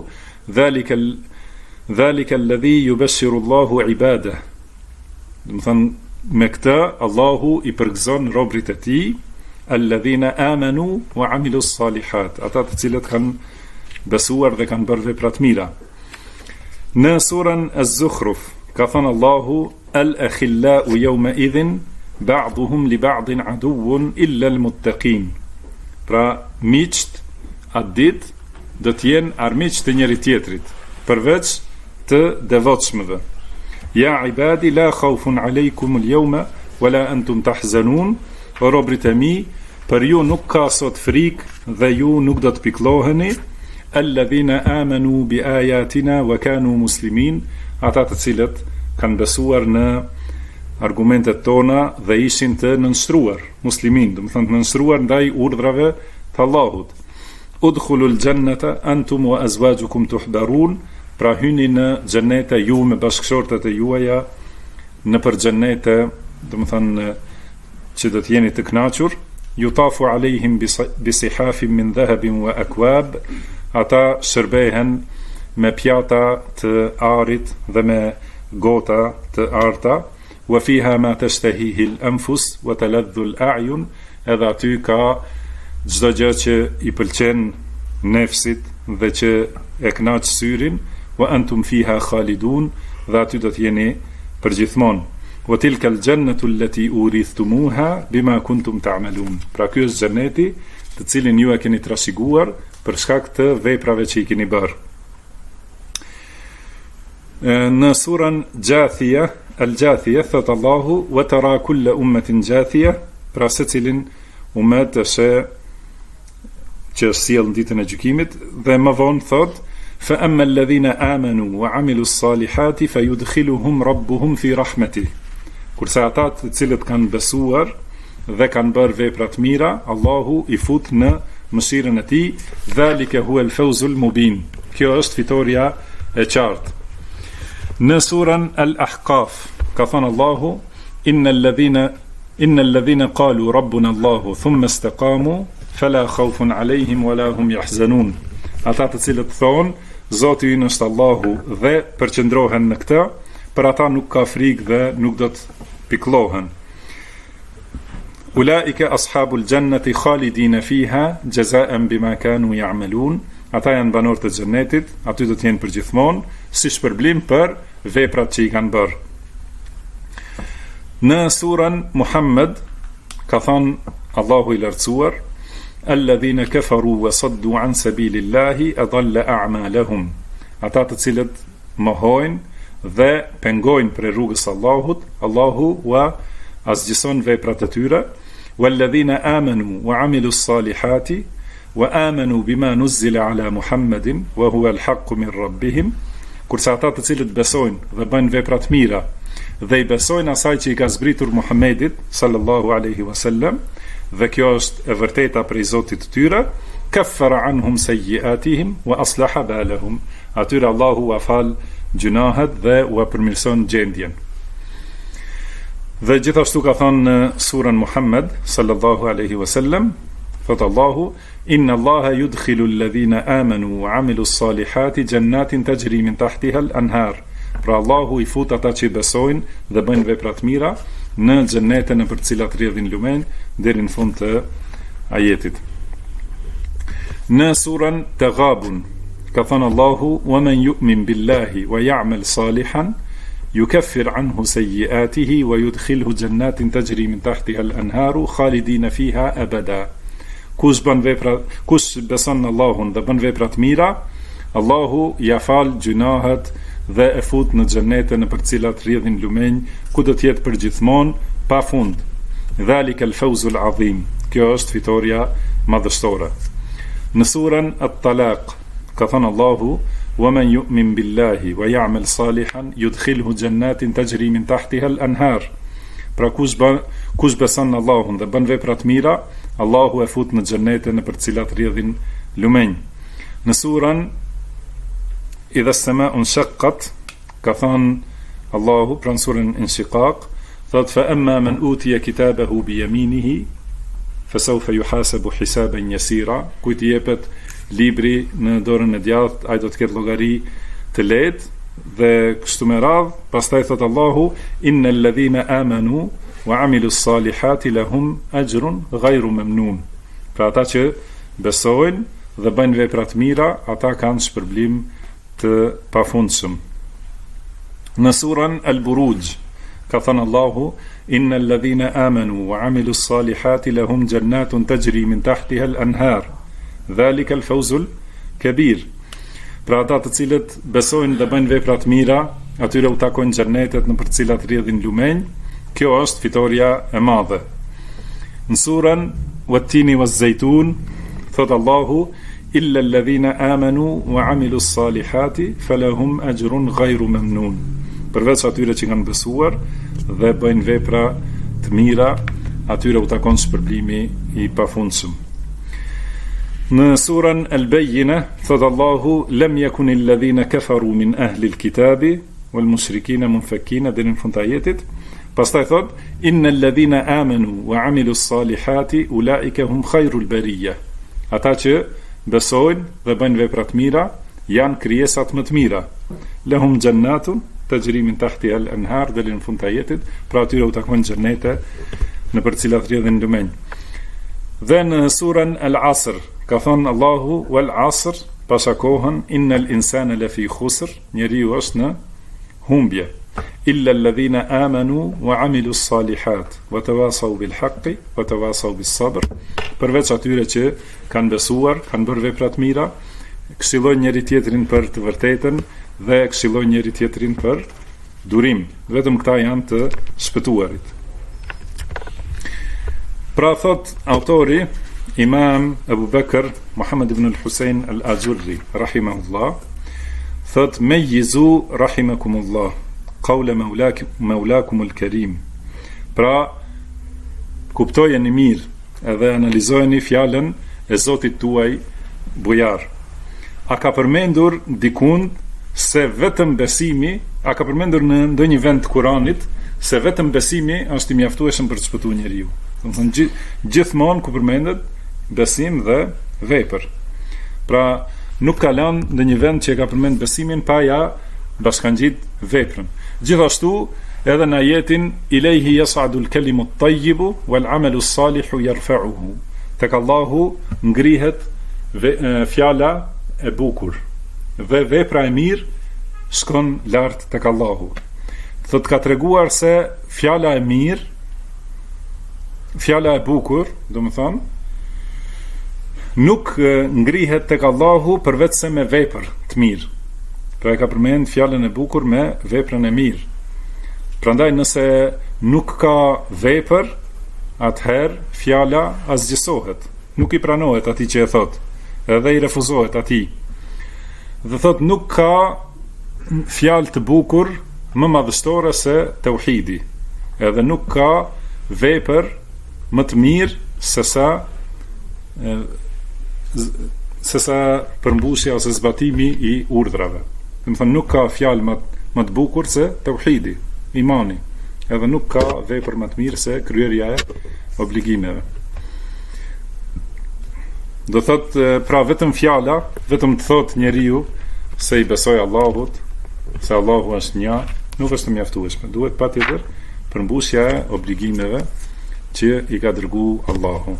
[SPEAKER 2] dhalika alladhi yubashshiru Allahu ibadah. Do të thënë me këtë Allahu i përgëzon robrit e tij, alladhina amanu wa amilu s-salihat, ata të cilët kanë besuar dhe kanë bërë vepra të mira. Në surën Az-Zukhruf ka thënë Allahu: al-akhillau yawma idhin ba'duhum li ba'din aduwwun illa al-muttaqin. Pra miqt atë ditë do të jenë armiq të njëri tjetrit, përveç të devotshmëve. Ja ibadi la khawfun alaykum al-yawma wala antum tahzanun. O robrit e mi, për ju nuk ka sot frikë dhe ju nuk do të pikloheni. Alladhina amanu bi ayatina wa kanu muslimin. Ata të cilët kanë besuar në argumentet tona dhe ishin të nënshtruar, muslimin, do të thonë të nënshtruar ndaj urdhrave të Allahut. Udkhulul jannata antum wa azwajukum tuhbarun. Pra hyni në xhenete ju me bashkëshortet e juaja në për xhenete, do të thonë që do të jeni të kënaqur. Yutafu alehim bi sihafin min dhahabin wa akwab. Ata shërbehen me pjata të arit dhe me gota të arta. Wa fiha ma tashtahihi al-anfus wa taladhdhu al-a'yun. Edhe aty ka çdo gjë që i pëlqen nefsit dhe që e kënaq syrin. Wa antum fiha khalidun. Dhe aty do të jeni përgjithmonë. Wa tilka al-jannatu allati urithumuha bima kuntum ta'malun. Pra ky është xheneti të cilin ju e keni trashëguar për shkak të veprave që i keni bërë. Në surën Jathia, Al-Jathia, thot Allahu: wa tara kulla ummatin jathia. Pra secilin ummet që sjell në ditën e gjykimit. Dhe më vonë thot: fa amma alladhina amanu wa amilu s-salihati fayudkhiluhum rabbuhum fi rahmatih. Kurse ata të cilët kanë besuar dhe kanë bërë vepra të mira, Allahu i fut në mëshirën e tij. Dhalika huwa al-fawzul mubin. Kjo është fitoria e qartë. Në surën Al-Ahqaf ka thënë Allahu: innal ladhina qalu rabbuna Allahu thumma istaqamu fala khawfun alayhim wala hum yahzanun. Ata të cilët thonë Zoti ynë është Allahu dhe përqendrohen në këtë, për ata nuk ka frikë dhe nuk do të pikëllohen. Ulaika ashabul jannati khalidina fiha jazaan bima kanu ya'malun. ata janë banorë të xhenetit, aty do të jenë përgjithmonë si shpërblim për veprat që i kanë bërë. Në surën Muhammed ka thënë Allahu i lartësuar: alladhina kafaru wa saddu an sabilillahi adalla a'malahum. Ata të cilët mohojnë dhe pengojnë për rrugës së Allahut, Allahu wa azgjëson veprat e tyre. Walladhina amanu wa amilu s-salihati wa amanu bima nuzzila ala Muhammedin wa huwa al-haqqu min rabbihim. Kurse ata të cilët besojnë dhe bëjnë vepra të mira dhe i besojnë asaj që i ka zbritur Muhammedit sallallahu alaihi wasallam, dhe kjo është e vërteta prej Zotit të tyre, kaffara anhum sayyi'atihim wa aslaha balahum. Atyre Allahu u fal gjunahet dhe u përmirëson gjendjen. Dhe gjithashtu ka thënë në surën Muhammed sallallahu alaihi wasallam, thot Allahu: inna Allaha yudkhilu alladhina amanu wa amilu s-salihati jannatin tajri min tahtiha al-anhar. Pra Allahu i fut ata që besojnë dhe bëjnë vepra të mira në xhenete në për të cilat rrjedhin lumenj deri në fund të ajetit. Në surën Taghabun ka thënë Allahu: wa man yu'min billahi wa ya'mal salihan yukaffir anhu sayyi'atihi wa yudkhilhu jannatin tajri min tahtiha al-anharu khalidina fiha abada. Kush beson në Allahun dhe bën vepra të mira, Allahu ja fal gjunahet dhe e fut në xhenete në për cilat rrjedhin lumenj, ku do të jetë përgjithmonë pa fund. Dhalika al-fawzul azim. Kjo është fitoria madhështore. Në surën At-Talaq ka thënë Allahu: wa man yu'min billahi wa ya'mal salihan yudkhilhu jannatin tajri min tahtiha al-anhar. Pra kush beson në Allahun dhe bën vepra të mira, Allahu e fut në xhenete në për cilat rrjedhin lumenj. Në surën Idha as-sama'u shaqqat ka thënë Allahu pranë surën Inshiqaq, thot: fa amma man utiya kitabahu bi yaminihi fa sawfa yuhasabu hisaban yasira. Kujt i jepet libri në dorën e djathtë, ai do të ketë llogari të lehtë. Dhe kështu me radhë, pastaj thot Allahu: innal ladhina amanu wa amilu s-salihati lahum ajrun ghayru mamnun. Pra ata që besojnë dhe bëjnë vepra të mira, ata kanë shpërblim të pafundshëm. Në surën Al-Buruj ka thënë Allahu: innal ladhina amanu wa amilu s-salihati lahum jannatun tajri min tahtiha al-anhar dhalika al-fawzul kabir. Pra ata të cilët besojnë dhe bëjnë vepra të mira, atyre u takojnë xhennetet në për të cilat rrjedhin lumenj. Kjo është fitoria e madhe. Në surën Wat-tini waz-zaytun thot Allahu: illa alladhina amanu wa amilu s-salihati falahum ajrun ghayru mamnun. Përveç atyre që kanë besuar dhe bëjnë vepra të mira, atyre u takon shpërblimi i pafundshëm. Në surën Al-Bayyina thot Allahu: lam yakun alladhina kafaru min ahli al-kitabi wal mushrikina munfakkina, deri në fund të ajetit. Pastaj thot: innal ladhina amanu wa amilu s-salihati ulaika hum khairul bariyah. Ata që besojnë dhe bëjnë vepra të mira janë krijesat më të mira. Lahum jannatun tajri min tahtiha al-anhar, deri në fund të ajetit. Pra atyre u takojnë xhenete në për cilat rrjedhin lumenj. Dhe në surën Al-Asr ka thënë Allahu: wal asr, pasha kohën, innal insana lafi khusr, njeriu është në humbje. Illa alladhina amanu wa amilu s-salihat wa tawasaw bil haqqi wa tawasaw bis sabr. Përveç atyre që kanë besuar, kanë bërë vepra të mira, këshillojnë njëri tjetrin për të vërtetën dhe këshillojnë njëri tjetrin për durim. Vetëm këta janë të shpëtuarit. Pra thot autori Imam Abu Bakr Muhammad ibn al-Husayn al-Ajurri rahimahullah, thot: mejjizu rahimakumullah qawla maulakum al-karim. Pra kuptojeni mirë edhe analizojeni fjalën e Zotit tuaj bujar. A ka përmendur dikund se vetëm besimi, a ka përmendur në ndonjë vend të Kuranit se vetëm besimi është i mjaftueshëm për të shpëtuar njeriu? Do të thonë gjithmonë ku përmendet besim dhe vepër. Pra nuk ka lënë në një vend që e ka përmend besimin pa ja bashkangjit veprën. Gjithashtu edhe në ajetin ilayhi yas'adu al-kalimu at-tayyibu wal-'amalu as-salihu yarfa'uhu. Tek Allahu ngrihet fjala e bukur dhe vepra e mirë shkon lart tek Allahu. Thot ka treguar se fjala e mirë, fjala e bukur, do më thonë, nuk ngrihet tek Allahu përveç se me vepër të mirë. Pra e ka përmend fjalën e bukur me veprën e mirë. Prandaj nëse nuk ka vepër, atëherë fjala asgjësohet, nuk i pranohet atij që e thot, edhe i refuzohet atij. Dhe thot nuk ka fjalë të bukur më madhështore se tauhidi, edhe nuk ka vepër më të mirë se sa përmbushja ose zbatimi i urdhrave. Do të thonë nuk ka fjalë më të bukur se tauhidi, imani, edhe nuk ka vepër më të mirë se kryerja e obligimeve. Do thot pra vetëm fjala, vetëm të thot njeriu se i besoj Allahut, se Allahu është një, nuk është të mjaftueshme. Duhet patjetër përmbushja e obligimeve që i ka dërgu Allahu.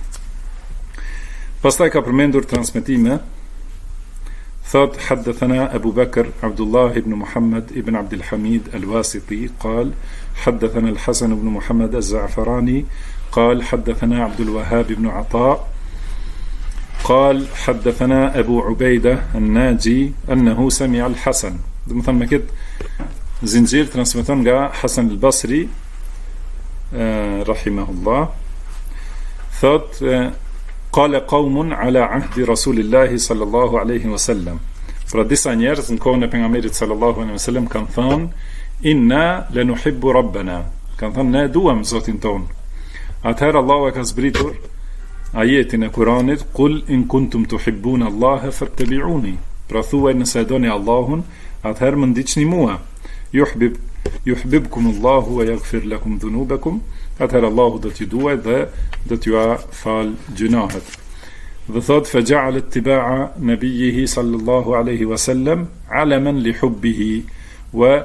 [SPEAKER 2] Pastaj ka përmendur transmetime, thot haddathana Abu Bakr Abdullah ibn Muhammad ibn Abdul Hamid al-Wasiti قال حدثنا الحسن بن محمد الزعفراني قال حدثنا عبد الوهاب بن عطاء قال حدثنا أبو عبيدة الناجي أنه سمع الحسن. Do të thonë me këtë zinxhir transmeton nga Hasan al-Basri rahimahullah, thot qala qaumun ala ahdi rasulillahi sallallahu alaihi wasallam. Pra disa njerëz në kohën e pejgamberit sallallahu alaihi wasallam kanë thënë inna lanuhibbu rabbana, kanë thënë ne duam Zotin ton. Atëherë Allahu e ka zbritur ajetin e Kuranit, qul in kuntum tuhibbuna Allaha fattabi'uni. Pra thuaj nëse e doni Allahun, atëherë më ndiqni mua. Yuhibbukum Allahu wa yaghfir lakum dhunubakum. Atëherë Allahu do t'ju duaj dhe do t'ju fal gjunahet. Dhe thot faja'al ittiba'a nabiyhi sallallahu alaihi wasallam alaman li hubbihi wa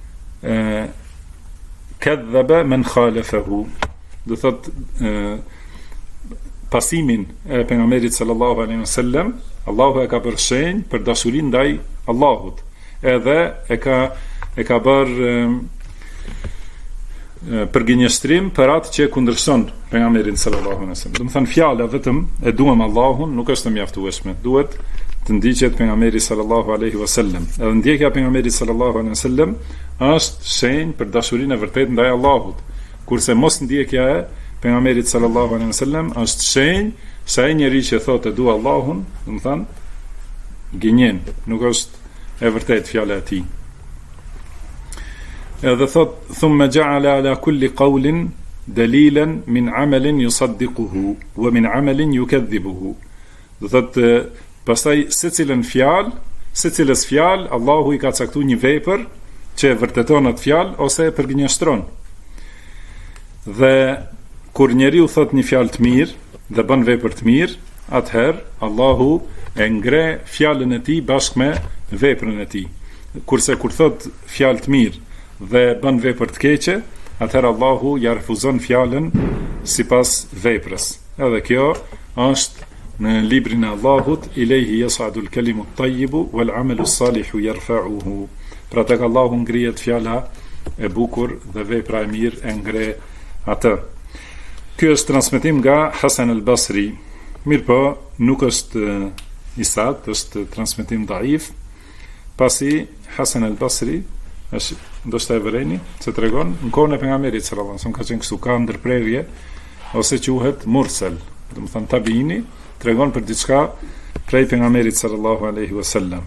[SPEAKER 2] kadhaba man khalafahu. Do thot pasimin e pejgamberit sallallahu alaihi wasallam, Allahu e ka bërë shenjë për dashurinë ndaj Allahut. Edhe e ka bërë përgjinjëstrim për atë që kundërshton pejgamberin sallallahu alaihi wasallam. Do të thënë fjala vetëm e duam Allahun nuk është e mjaftueshme. Duhet të ndiqet pejgamberi sallallahu alaihi wasallam. Edhe ndjekja e pejgamberit sallallahu alaihi wasallam është shenjë për dashurinë e vërtetë ndaj Allahut. Kurse mos ndjekja e pejgamberit sallallahu alaihi wasallam është shenjë se ai njeriu që thotë e dua Allahun, do të thënë gënjen, nuk është e vërtet fjala e tij. Edhe thot thumma ja'ala ala kulli qawlin dalilan min amalin yusaddiquhu wa min amalin yukadhibuhu. Do thot pastaj secilës fjalë Allahu i ka caktuar një vepër që vërteton atë fjalë ose e përgjinjëstron. Dhe kur njeriu thot një fjalë të mirë dhe bën vepër të mirë, atëherë Allahu e ngre fjalën e tij bashkë me veprën e tij. Kurse kur thot fjalë të mirë dhe bën vepër të keqe, atëherë Allahu ja refuzon fjalën sipas veprës. Edhe kjo është në librin e Allahut, ilayhi yas'adu al-kalimu at-tayyibu wal-'amalu as-salihu yarfa'uhu. Pra tek Allahu ngrihet fjala e bukur dhe vepra e mirë e ngre atë. Ky është transmetim nga Hasan al-Basri. Mirpo nuk është i saktë, është transmetim dhaif, pasi Hasan al-Basri është ndoshta e vëreni, se tregon në kohën e pejgamberit sallallahu alaihi wasallam ka qenë kështu, ka ndërprerje ose quhet mursal, do të thonë tabiini tregon për diçka prej pejgamberit sallallahu alaihi wasallam.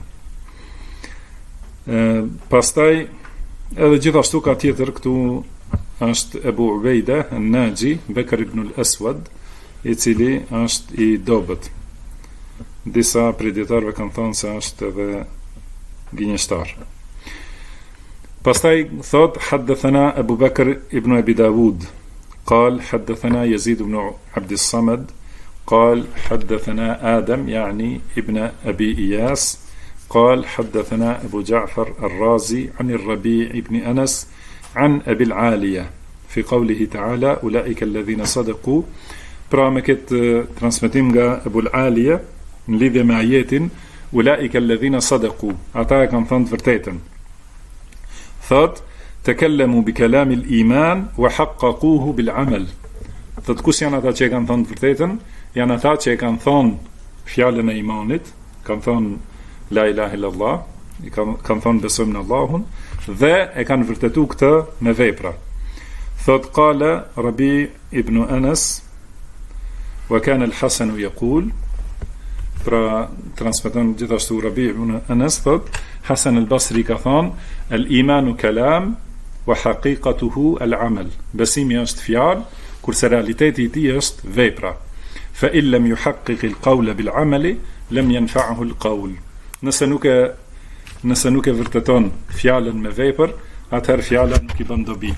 [SPEAKER 2] Pastaj edhe gjithashtu ka tjetër këtu është Abu Ubejda an-Naji Bekr ibn al-Aswad, i cili është i dobët. Disa prej dietarëve kanë thënë se është edhe gënjeshtar. Pastaj thot haddathana Abu Bakr ibn Abi Dawud قال حدثنا يزيد بن عبد الصمد قال حدثنا آدم يعني ابن أبي إياس قال حدثنا أبو جعفر الرازي عن الربيع بن أنس عن أبي العالية في قوله تعالى أولئك الذين صدقوا. Pra me këtë transmetim nga Abu al-Aliya në lidhje me ajetin ulaika alladhina sadaqu, ata e kanë thënë të vërtetën. Thot, takallamu bi kalamil iman wa haqqaquhu bil amal. Thot, kush janë ata që kanë thënë të vërtetën? Janë ata që kanë thënë fjalën e imanit, kanë thënë la ilaha illallah, kanë thënë besojmë në Allahun dhe e kanë vërtetuar këtë me vepra. Thot, qala Rabi ibn Anas wa kana al-Hasan yaqul, pra transmeton gjithashtu Rabi ibn Anas, thot, Hasan al-Basri ka thënë, al-imanu kalam wa haqiqatuhu al-amal. Besimi është fjalë, kurse realiteti i tij është vepra. Fa in lam yuhaqqiq al-qawla bil-amali lam yanfa'uhu al-qawl. Nëse nuk e vërteton fjalën me vepër, atëherë fjala nuk i bën dobi.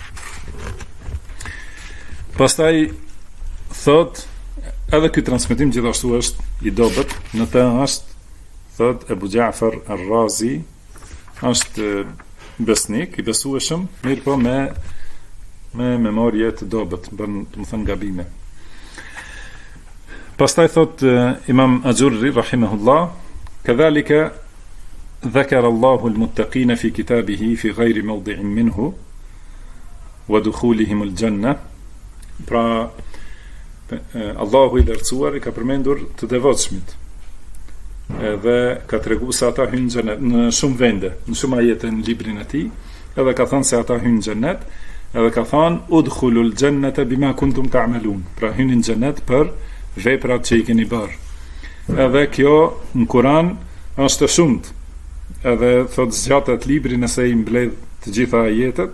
[SPEAKER 2] Pastaj thot, edhe ky transmetim gjithashtu është i dobët, në të është, thot Ebu Ja'far Ar-Razi, është besnik, i besueshëm, mirë po me memorje të dobët, bën të më thënë gabime. Pastaj thot Imam Ajurri, rahimahullah, kadhalika ذكر الله المتقين في كتابه في غير موضع منه ودخولهم الجنة. Pra Allahu i lartësuar i ka përmendur të devotshmit edhe ka treguar se ata hyjnë në xhenet në shumë vende, në shumë ajete në librin e tij, edhe ka thënë se ata hyjnë në xhenet, edhe ka thënë udkhulul jannata bima kuntum ta'malun. Pra hyjnë në xhenet për veprat që i keni bërë. Edhe kjo në Kur'an është e shumtë. Edhe thot zgjatet libri nëse i mbledh të gjitha ajetet,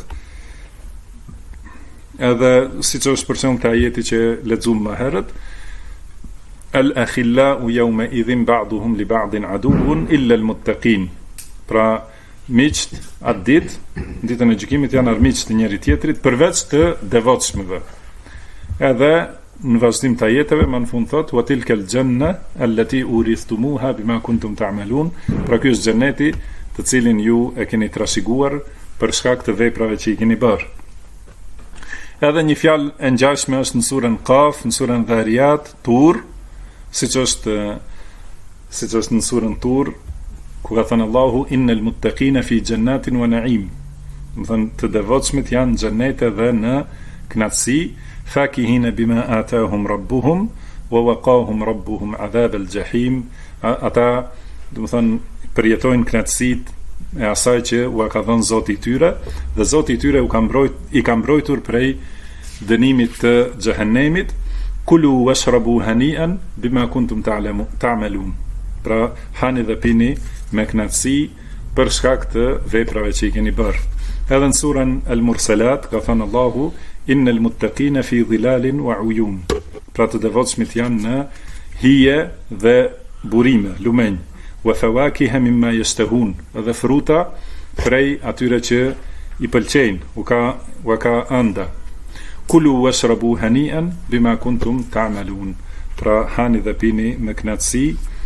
[SPEAKER 2] edhe siç është për shembull ka ajeti që lexuam më herët, al-akhillau yawma idhin ba'duhum li ba'din aduwwun illa al-muttaqin. Pra miqt atë ditën e gjykimit janë armiq të njëri tjetrit përveç të devotshmëve. Edhe në vazhdim të ajeteve më në fund thot wa tilka al-janna allati urithumuha bima kuntum ta'malun. Pra ky është xheneti të cilin ju e keni trashëguar për shkak të veprave që i keni bërë. Edhe një fjalë e ngjashme është në surën Qaf, në surën Dhariyat, Tur, siç është në surën Tur, ku ka thënë Allahu innal muttaqina fi jannatin wa na'im. Do thënë të devotshmit janë në xhenete dhe në kënaqësi, fakihina bima atahum rabbuhum wa waqahum rabbuhum adhab al-jahim. Ata, do thënë, përjetojnë kënaqësitë e asaj që u ka dhënë Zoti i tyre, dhe Zoti i tyre i ka mbrojtur prej dënimit të xhehenemit. Kulu washrabu hani'an bima kuntum ta'malun. Pra hani dhe pini me kënaqësi për shkak të veprave që i keni bërë. Edhe në surën Al-Mursalat ka thënë Allahu innal muttaqina fi dhilalin wa uyun. Pra të devotshmit janë në hije dhe burime, lumenj. Wa fawakiha mimma yashtahun, edhe fruta prej atyre që i pëlqejnë, u ka ënda. Kulu washrabu hani'an bima kuntum ta'malun. Pra hani dhe pini me kënaqësi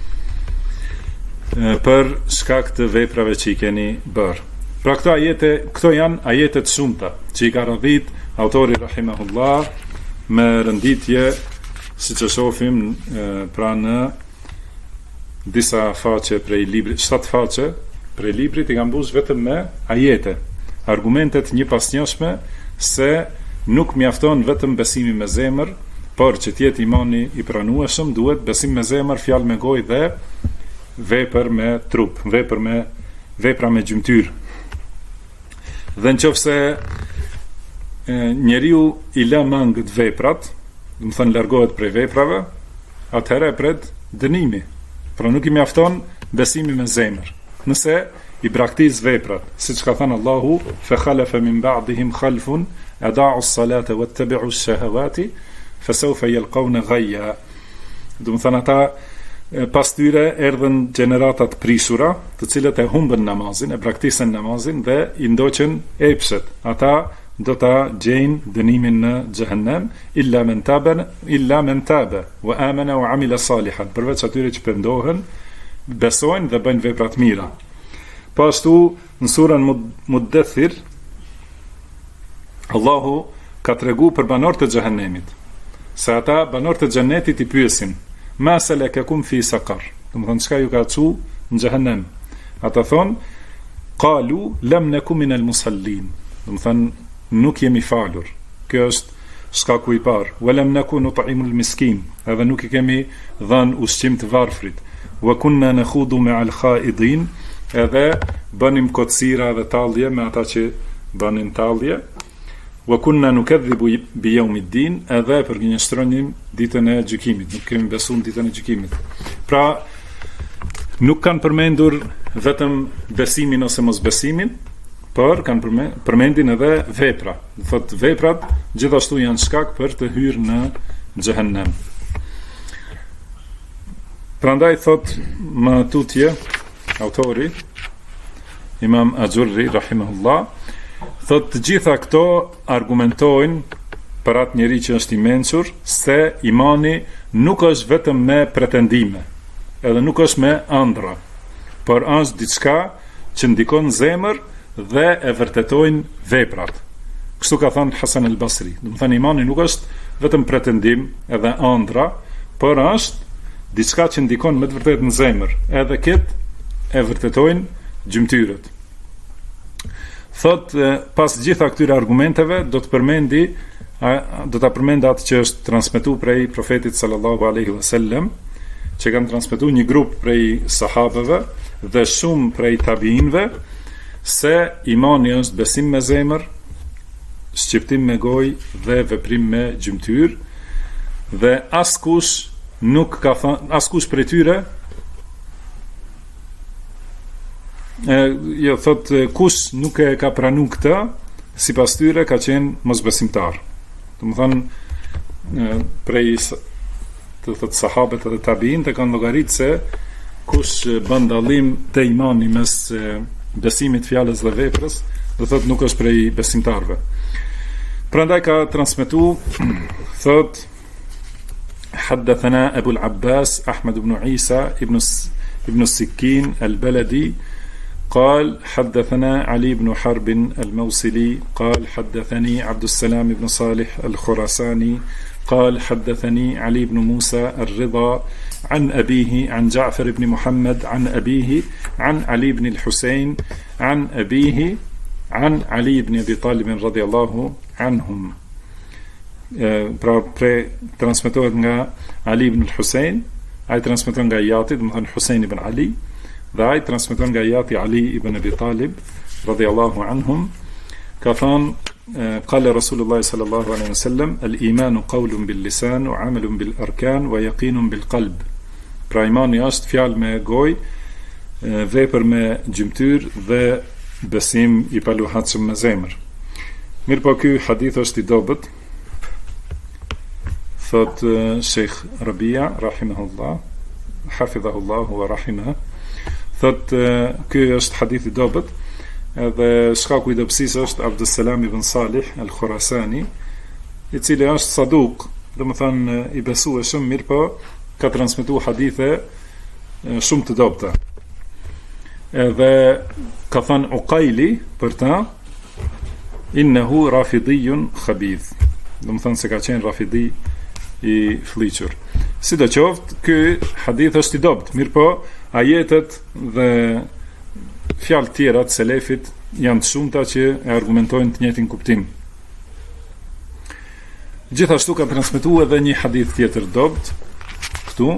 [SPEAKER 2] për shkak të veprave që i keni bërë. Pra këto janë ajete të shumta që i ka radhit autori rahimahullah me rënditje, siç e shohim pra në disa faqe prej librit, 7 faqe prej librit i kam mbush vetëm me ajete, argumentet një pas njëshme se nuk mjafton vetëm besimi me zemër, por që tjetë imani i pranueshëm, duhet besim me zemër, fjalë me gojë dhe vepër me trup, vepra me gjymtyr. Dhe nëse njeriu i lë mangët veprat, do të thënë largohet prej veprave, atëherë e pret dënimi. Pra nuk i mjafton besimi me zemër. Nëse i braktis veprat, siç ka thënë Allahu, fa khalafa min ba'dihim khalfun ada'u as-salata wattabi'u ash-shahawati fasawfa yalqawna ghayya. Do të thënë ata pas tyre erdhën gjeneratat prishura, të cilët e humbën namazin, e braktisën namazin dhe i ndoqën epshet. Ata do ta gjejnë dënimin në xhehenem, illa men tabe wa amana wa amila salihan, përveç atyre që pendohen, besojnë dhe bëjnë vepra të mira. Po ashtu në surën Muddathir Allahu ka tregu për banorët e xhehenemit, se ata banorët e xhenetit i pyesin: ma salakakum fi saqar? Domethënë çka ju ka çu në xhehenem. Ata thon qalu lam nakum min al-musallin. Domethënë nuk jemi falur. Kjo është shkaku i parë. Wa lam nakun nut'imu al-miskin. Edhe nuk I kemi dhënë ushqim të varfrit. Wa kunna nakhudu ma'a al-kha'idin. Edhe bënim kocira dhe tallje me ata që bënin tallje. Wa kunna nukadhibu bi yawmiddin. Edhe përgjinjëstronim ditën e gjykimit. Nuk kemi besuar ditën e gjykimit. Pra nuk kanë përmendur vetëm besimin ose mosbesimin, por kanë përmendin edhe vepra. Thot veprat gjithashtu janë shkak për të hyrë në xhehenem. Prandaj thot më tutje autori Imam Ajurri rahimahullah, thot të gjitha këto argumentojnë për atë njeri që është I mençur se imani nuk është vetëm me pretendime, edhe nuk është me ëndra, por është diçka që ndikon në zemër dhe e vërtetojnë veprat. Kështu ka thënë Hasan al-Basri. Do të thënë imani nuk është vetëm pretendim edhe ëndra, por është diçka që ndikon me të vërtetë në zemër, edhe këtë e vërtetojnë gjymtyrët. Thot pas gjitha këtyre argumenteve do ta përmend atë që është transmetuar prej profetit sallallahu alaihi wasallam, që kanë transmetuar një grup prej sahabeve dhe shumë prej tabiinëve, se imani është besim me zemër, shqiptim me gojë dhe veprim me gjymtyr, dhe askush nuk ka thënë, askush prej tyre thot kush nuk e ka pranuar këtë, sipas tyre ka qenë mosbesimtar. Domethënë prej të thot sahabët dhe tabiin të kanë llogaritë se kush bën dallim te imani mes besimit, fjalës dhe veprës, do thot nuk është prej besimtarëve. Prandaj ka transmetuar thot حدثنا أبو العباس أحمد بن عيسى ابن السكين البلدي قال حدثنا علي بن حرب الموصلي قال حدثني عبد السلام بن صالح الخراساني قال حدثني علي بن موسى الرضا عن أبيه عن جعفر بن محمد عن أبيه عن علي بن الحسين عن أبيه عن علي بن أبي طالب رضي الله عنهم. Pra transmetohet nga Ali ibn al-Husayn, ai transmeton nga Jati, do të thënë Husayn ibn Ali, dhe ai transmeton nga Jati Ali ibn Abi Talib radhiyallahu anhum, ka thënë qala Rasulullah sallallahu alaihi wasallam al-iman qawlun bil-lisan wa 'amalun bil-arkan wa yaqinun bil-qalb. Pra imani është fjalë me gojë, vepër me gjymtyr dhe besim I paluhatshëm me zemër. Mirpo ky hadith është I dobët. Thot Sheikh Rabia rahimahullah, hafidhahullah wa rahimah, thot ky është hadith I dobët, edhe shkaku I dobësisë është Abdussalam ibn Salih al-Khurasani, I cili është saduk, domethënë I besueshëm, mirë po ka transmetuar hadithe shumë të dobta. Edhe ka thënë Uqaili për ta, innehu rafidiyun khabith, domethënë se ka qenë rafidi I fliqur. Sidoqoftë, ky hadith është I dobët, mirë po ajetet dhe fjalë tjera të selefit janë të shumta që e argumentojnë të njëjtin kuptim. Gjithashtu ka transmetuar edhe një hadith tjetër dobët këtu,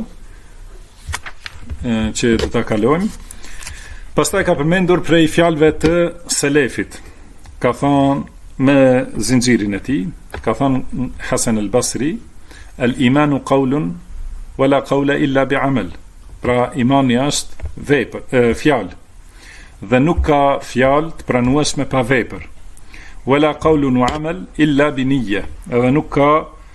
[SPEAKER 2] që do ta kalojmë. Pastaj ka përmendur prej fjalëve të selefit. Ka thënë me zinxhirin e tij, ka thënë Hasan al-Basri, al-imanu qawlun wala qawla illa bi'amal. Pra imani është vepër, fjalë, dhe nuk ka fjalë të pranueshme pa vepër. Wala qawlun wa amal illa bi niyya. Edhe nuk ka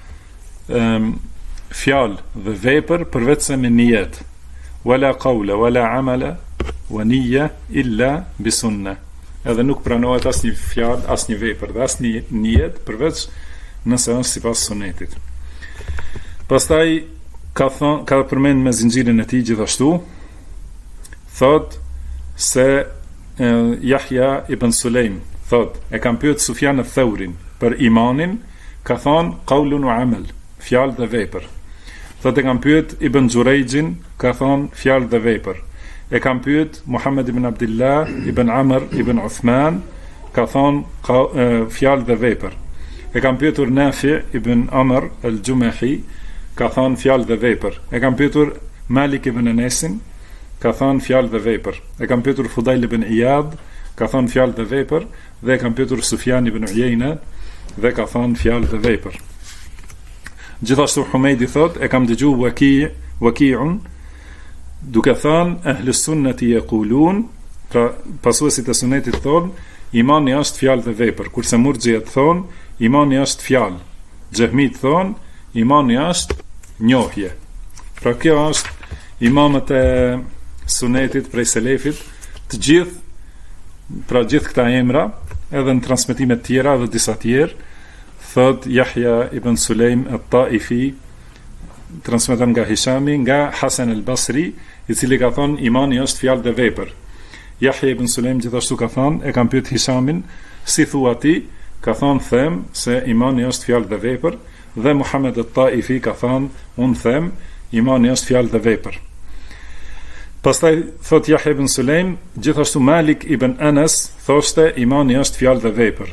[SPEAKER 2] fjalë dhe vepër përveç se me nijet. Wala qawla wala amala wa niyya illa bi sunnah. Edhe nuk pranohet asnjë fjalë, asnjë vepër dhe asnjë nijet përveç nëse është sipas sunetit. Pastaj ka përmend me zinxhirin e tij gjithashtu, thot se Yahya ibn Sulejm thot e kam pyet Sufjan al-Thaurin për imanin, ka thon qaulun wa amal, fjalë dhe vepër. Thot e kam pyet Ibn Xurejxhin ka thonë fjalë dhe vepër. E kam pyet Muhammed ibn Abdullah ibn Amr ibn Uthman, ka thonë fjalë dhe vepër. E kam pyetur Nafi ibn Amr al-Jumahi, ka thonë fjalë dhe vepër. E kam pyetur Malik ibn Anesin, ka thonë fjalë dhe vepër. E kam pyetur Fudail ibn Iyad, ka thonë fjalë dhe vepër. Dhe e kam pyetur Sufjan ibn Uyayna, dhe ka thonë fjalë dhe vepër. Gjithashtu Humeidi thot, e kam dëgju Waki'un, duke thonë ahlus sunnati yaqulun, pra pasuesit e sunetit thonë, imani është fjalë dhe vepër, kurse murxhiet thonë, imani është fjalë. Xehmit thonë, imani është njohje. Pra kjo është imamët e sunetit prej selefit, të gjithë, pra gjithë këta emra, edhe në transmetimet tjera dhe disa tjerë, thot Yahya ibn Sulejm at-Taifi, transmeton nga Hishami, nga Hasan al-Basri, i cili ka thonë imani është fjalë dhe vepër. Yahya ibn Sulejm gjithashtu ka thonë, e kam pyet Hishamin, si thua ti? Ka thonë, them se imani është fjalë dhe vepër, dhe Muhammed at-Taifi ka thonë, unë them imani është fjalë dhe vepër. Pastaj thot Yahya ibn Sulejm, gjithashtu Malik ibn Anas thoshte imani është fjalë dhe vepër.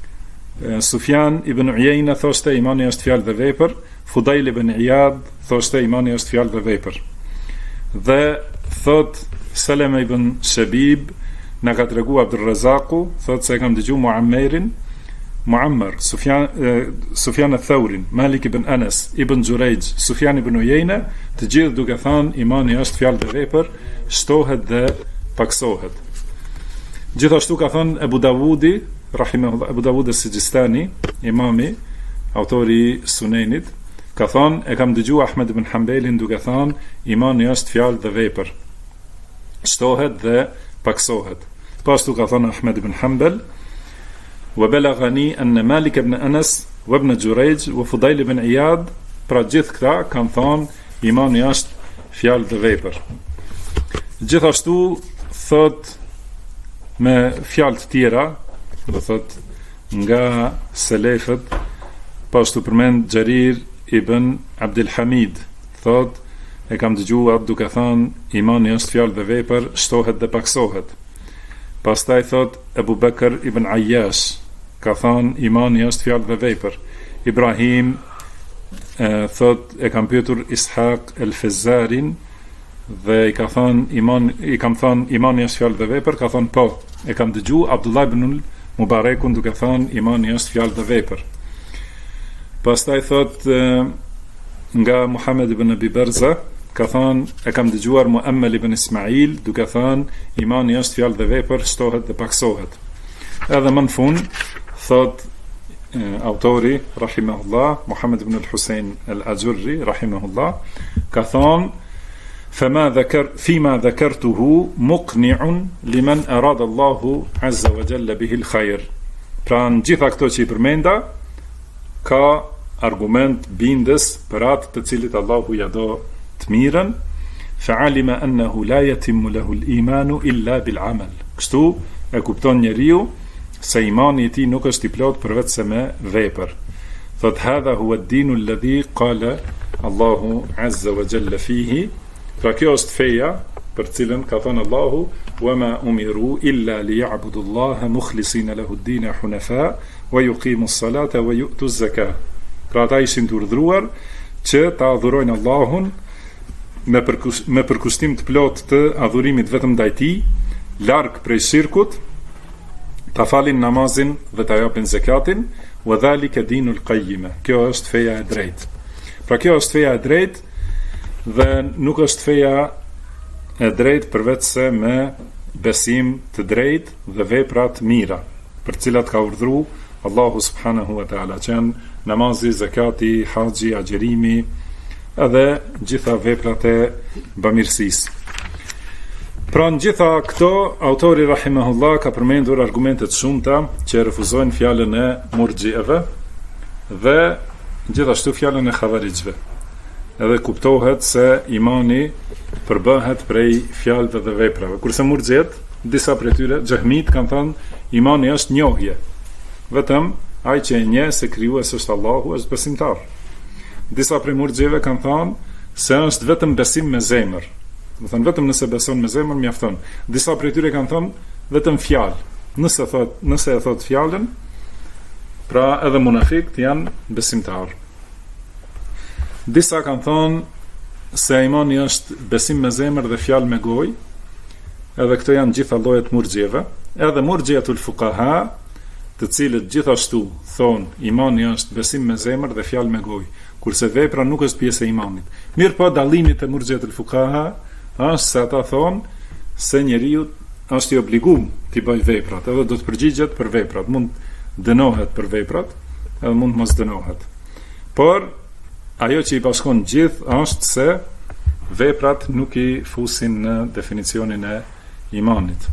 [SPEAKER 2] Sufjan ibn Uyayna thoshte imani është fjalë dhe vepër. Fudail ibn Iyad thoshte imani është fjalë dhe vepër. Dhe thot Salama ibn Shabib, na ka tregu Abdurrazaku, thot se kam dëgju Muammar, Sufjan al-Thawrin, Malik ibn Anas, Ibn Jurayj, Sufjan ibn Uyayna, të gjithë duke thënë imani është fjalë dhe vepër, shtohet dhe paksohet. Gjithashtu ka thënë Abu Dawudi, rahimahullah, Abu Dawud as-Sijistani, imami, autori Sunenit, ka thënë e kam dëgjuar Ahmed ibn Hanbalin duke thënë imani është fjalë dhe vepër, shtohet dhe paksohet. Pastu ka thënë Ahmed ibn Hanbal, وبلغني أن مالك بن أنس وابن جريج وفضيل بن عياد, pra gjithë këta kanë thonë imani është fjalë dhe vepër. Gjithashtu thot me fjalë të tjera, do thot nga selefët, pashtu përmend Xherir ibn Abdul Hamid, thot e kam dëgjuar duke thënë imani është fjalë dhe vepër, shtohet dhe paksohet. Pastaj thot Abu Bakr ibn Ayyash, ka thonë imani është fjalë dhe vepër. Ibrahim thot e kam pyetur Ishaq el-Fazzarin dhe i kam thonë imani është fjalë dhe vepër, ka thonë po. E kam dëgju Abdullah ibn Mubarakun duke thonë imani është fjalë dhe vepër. Pastaj thot nga Muhammad ibn Abi Barza, ka thonë e kam dëgjuar Muammel ibn Ismail duke thonë imani është fjalë dhe vepër, shtohet dhe paksohet. Edhe më në fund thot autori rahimahullah Muhammad ibn al-Husayn al-Ajurri rahimahullah, ka thonë fima dhakartuhu muqni'un liman arada Allahu azza wa jalla bihi al-khair. Pra në gjitha këto që i përmenda ka argument bindes për atë të cilit Allahu ja do të mirën, fa'alima annahu la yatimmu lahu al-imanu illa bil amal. Kështu e kupton njeriu se imani i tij nuk është i plot përveç se me vepër. Thot hadha huwa ad-dinu alladhi qala Allahu azza wa jalla fihi. Pra kjo është feja për cilën ka thënë Allahu wama umiru illa liya'budu Allaha mukhlisina lahu ad-din hunafa wa yuqimu as-salata wa yu'tu az-zakah. Pra ata ishin të urdhëruar që ta adhurojnë Allahun me përkushtim të plot të adhurimit vetëm ndaj tij, larg prej shirkut, ta falin namazin dhe ta japin zakatin, wa dhalika dinul qayyima. Kjo është feja e drejtë. Pra kjo është feja e drejtë dhe nuk është feja e drejtë përveç se me besim të drejtë dhe vepra të mira, për cilat ka urdhëruar Allahu subhanahu wa taala, që janë namazi, zakati, haxhi, agjerimi, edhe gjitha veprat e bamirësisë. Pra në gjitha këto, autori rahimahullah ka përmendur argumentet shumëta që refuzojnë fjalën e murxhieve dhe gjithashtu fjalën e xavarijve. Edhe kuptohet se imani përbëhet prej fjalëve dhe veprave. Kurse murxhiet, disa prej tyre, xehmit, kanë thënë imani është njohje. Vetëm ai që e njeh se krijuesi është Allahu është besimtar. Disa prej murxhieve kanë thënë se është vetëm besim me zemër. Do thënë vetëm nëse beson me zemër mjafton. Disa prej tyre kanë thënë vetëm fjalë. Nëse e thot fjalën, pra edhe munafiqët janë besimtar. Disa kanë thënë se imani është besim me zemër dhe fjalë me gojë, edhe këto janë gjitha llojet murxhieve, edhe murxhiatul fuqaha, të cilët gjithashtu thonë imani është besim me zemër dhe fjalë me gojë, kurse vepra nuk është pjesë e imanit. Mirë po dallimi te murxhiatul fuqaha është se ata thonë se njeriu është i obliguar të bëjë veprat, edhe do të përgjigjet për veprat, mund dënohet për veprat, edhe mund mos dënohet. Por ajo që i bashkon gjithë është se veprat nuk i fusin në definicionin e imanit.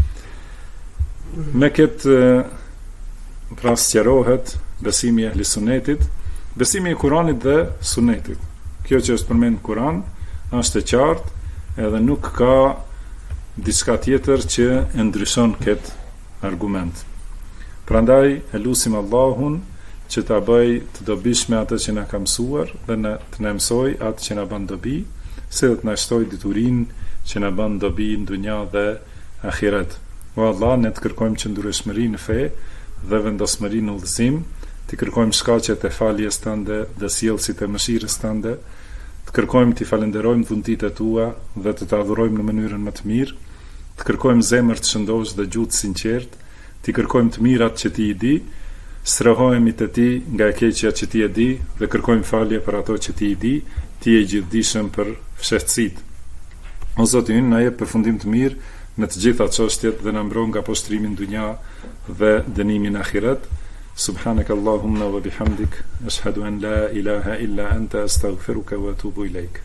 [SPEAKER 2] Me këtë pra sqarohet besimi i ehli sunetit, besimi i Kuranit dhe sunetit. Kjo që është përmend në Kuran është e qartë, edhe nuk ka diçka tjetër që e ndryshon këtë argument. Prandaj e lutim Allahun që ta bëj të dobishme atë që na ka mësuar dhe të na mësoj atë që na bën dobi, se të na shtoj diturinë që na bën dobi në dunja dhe ahiret. O Allah, ne të kërkojmë qëndrueshmëri në fe dhe vendosmëri në udhëzim, të kërkojmë shkaqet e faljes tënde dhe sjellësit e mëshirës tënde, të kërkojmë të falenderojmë dhuntitë tua dhe të adhurojmë në mënyrën më të mirë, të kërkojmë zemër të shëndosh dhe gjuhë të sinqertë, të kërkojmë të mirat që ti i di, strohohemi te ti nga e keqja që ti e di dhe kërkojmë falje për ato që ti i di, ti je i gjithdijshëm për fshehtësitë. O Zoti ynë, na jep përfundim të mirë në të gjitha çështjet dhe na mbron nga poshtrimi në dunja dhe dënimi në ahiret. Subhanak Allahumma wa bihamdik, ashhadu an la ilaha illa anta, astaghfiruka wa atubu ilaik.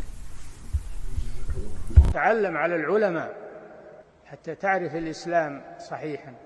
[SPEAKER 1] تعلم على العلماء حتى تعرف الإسلام صحيحا.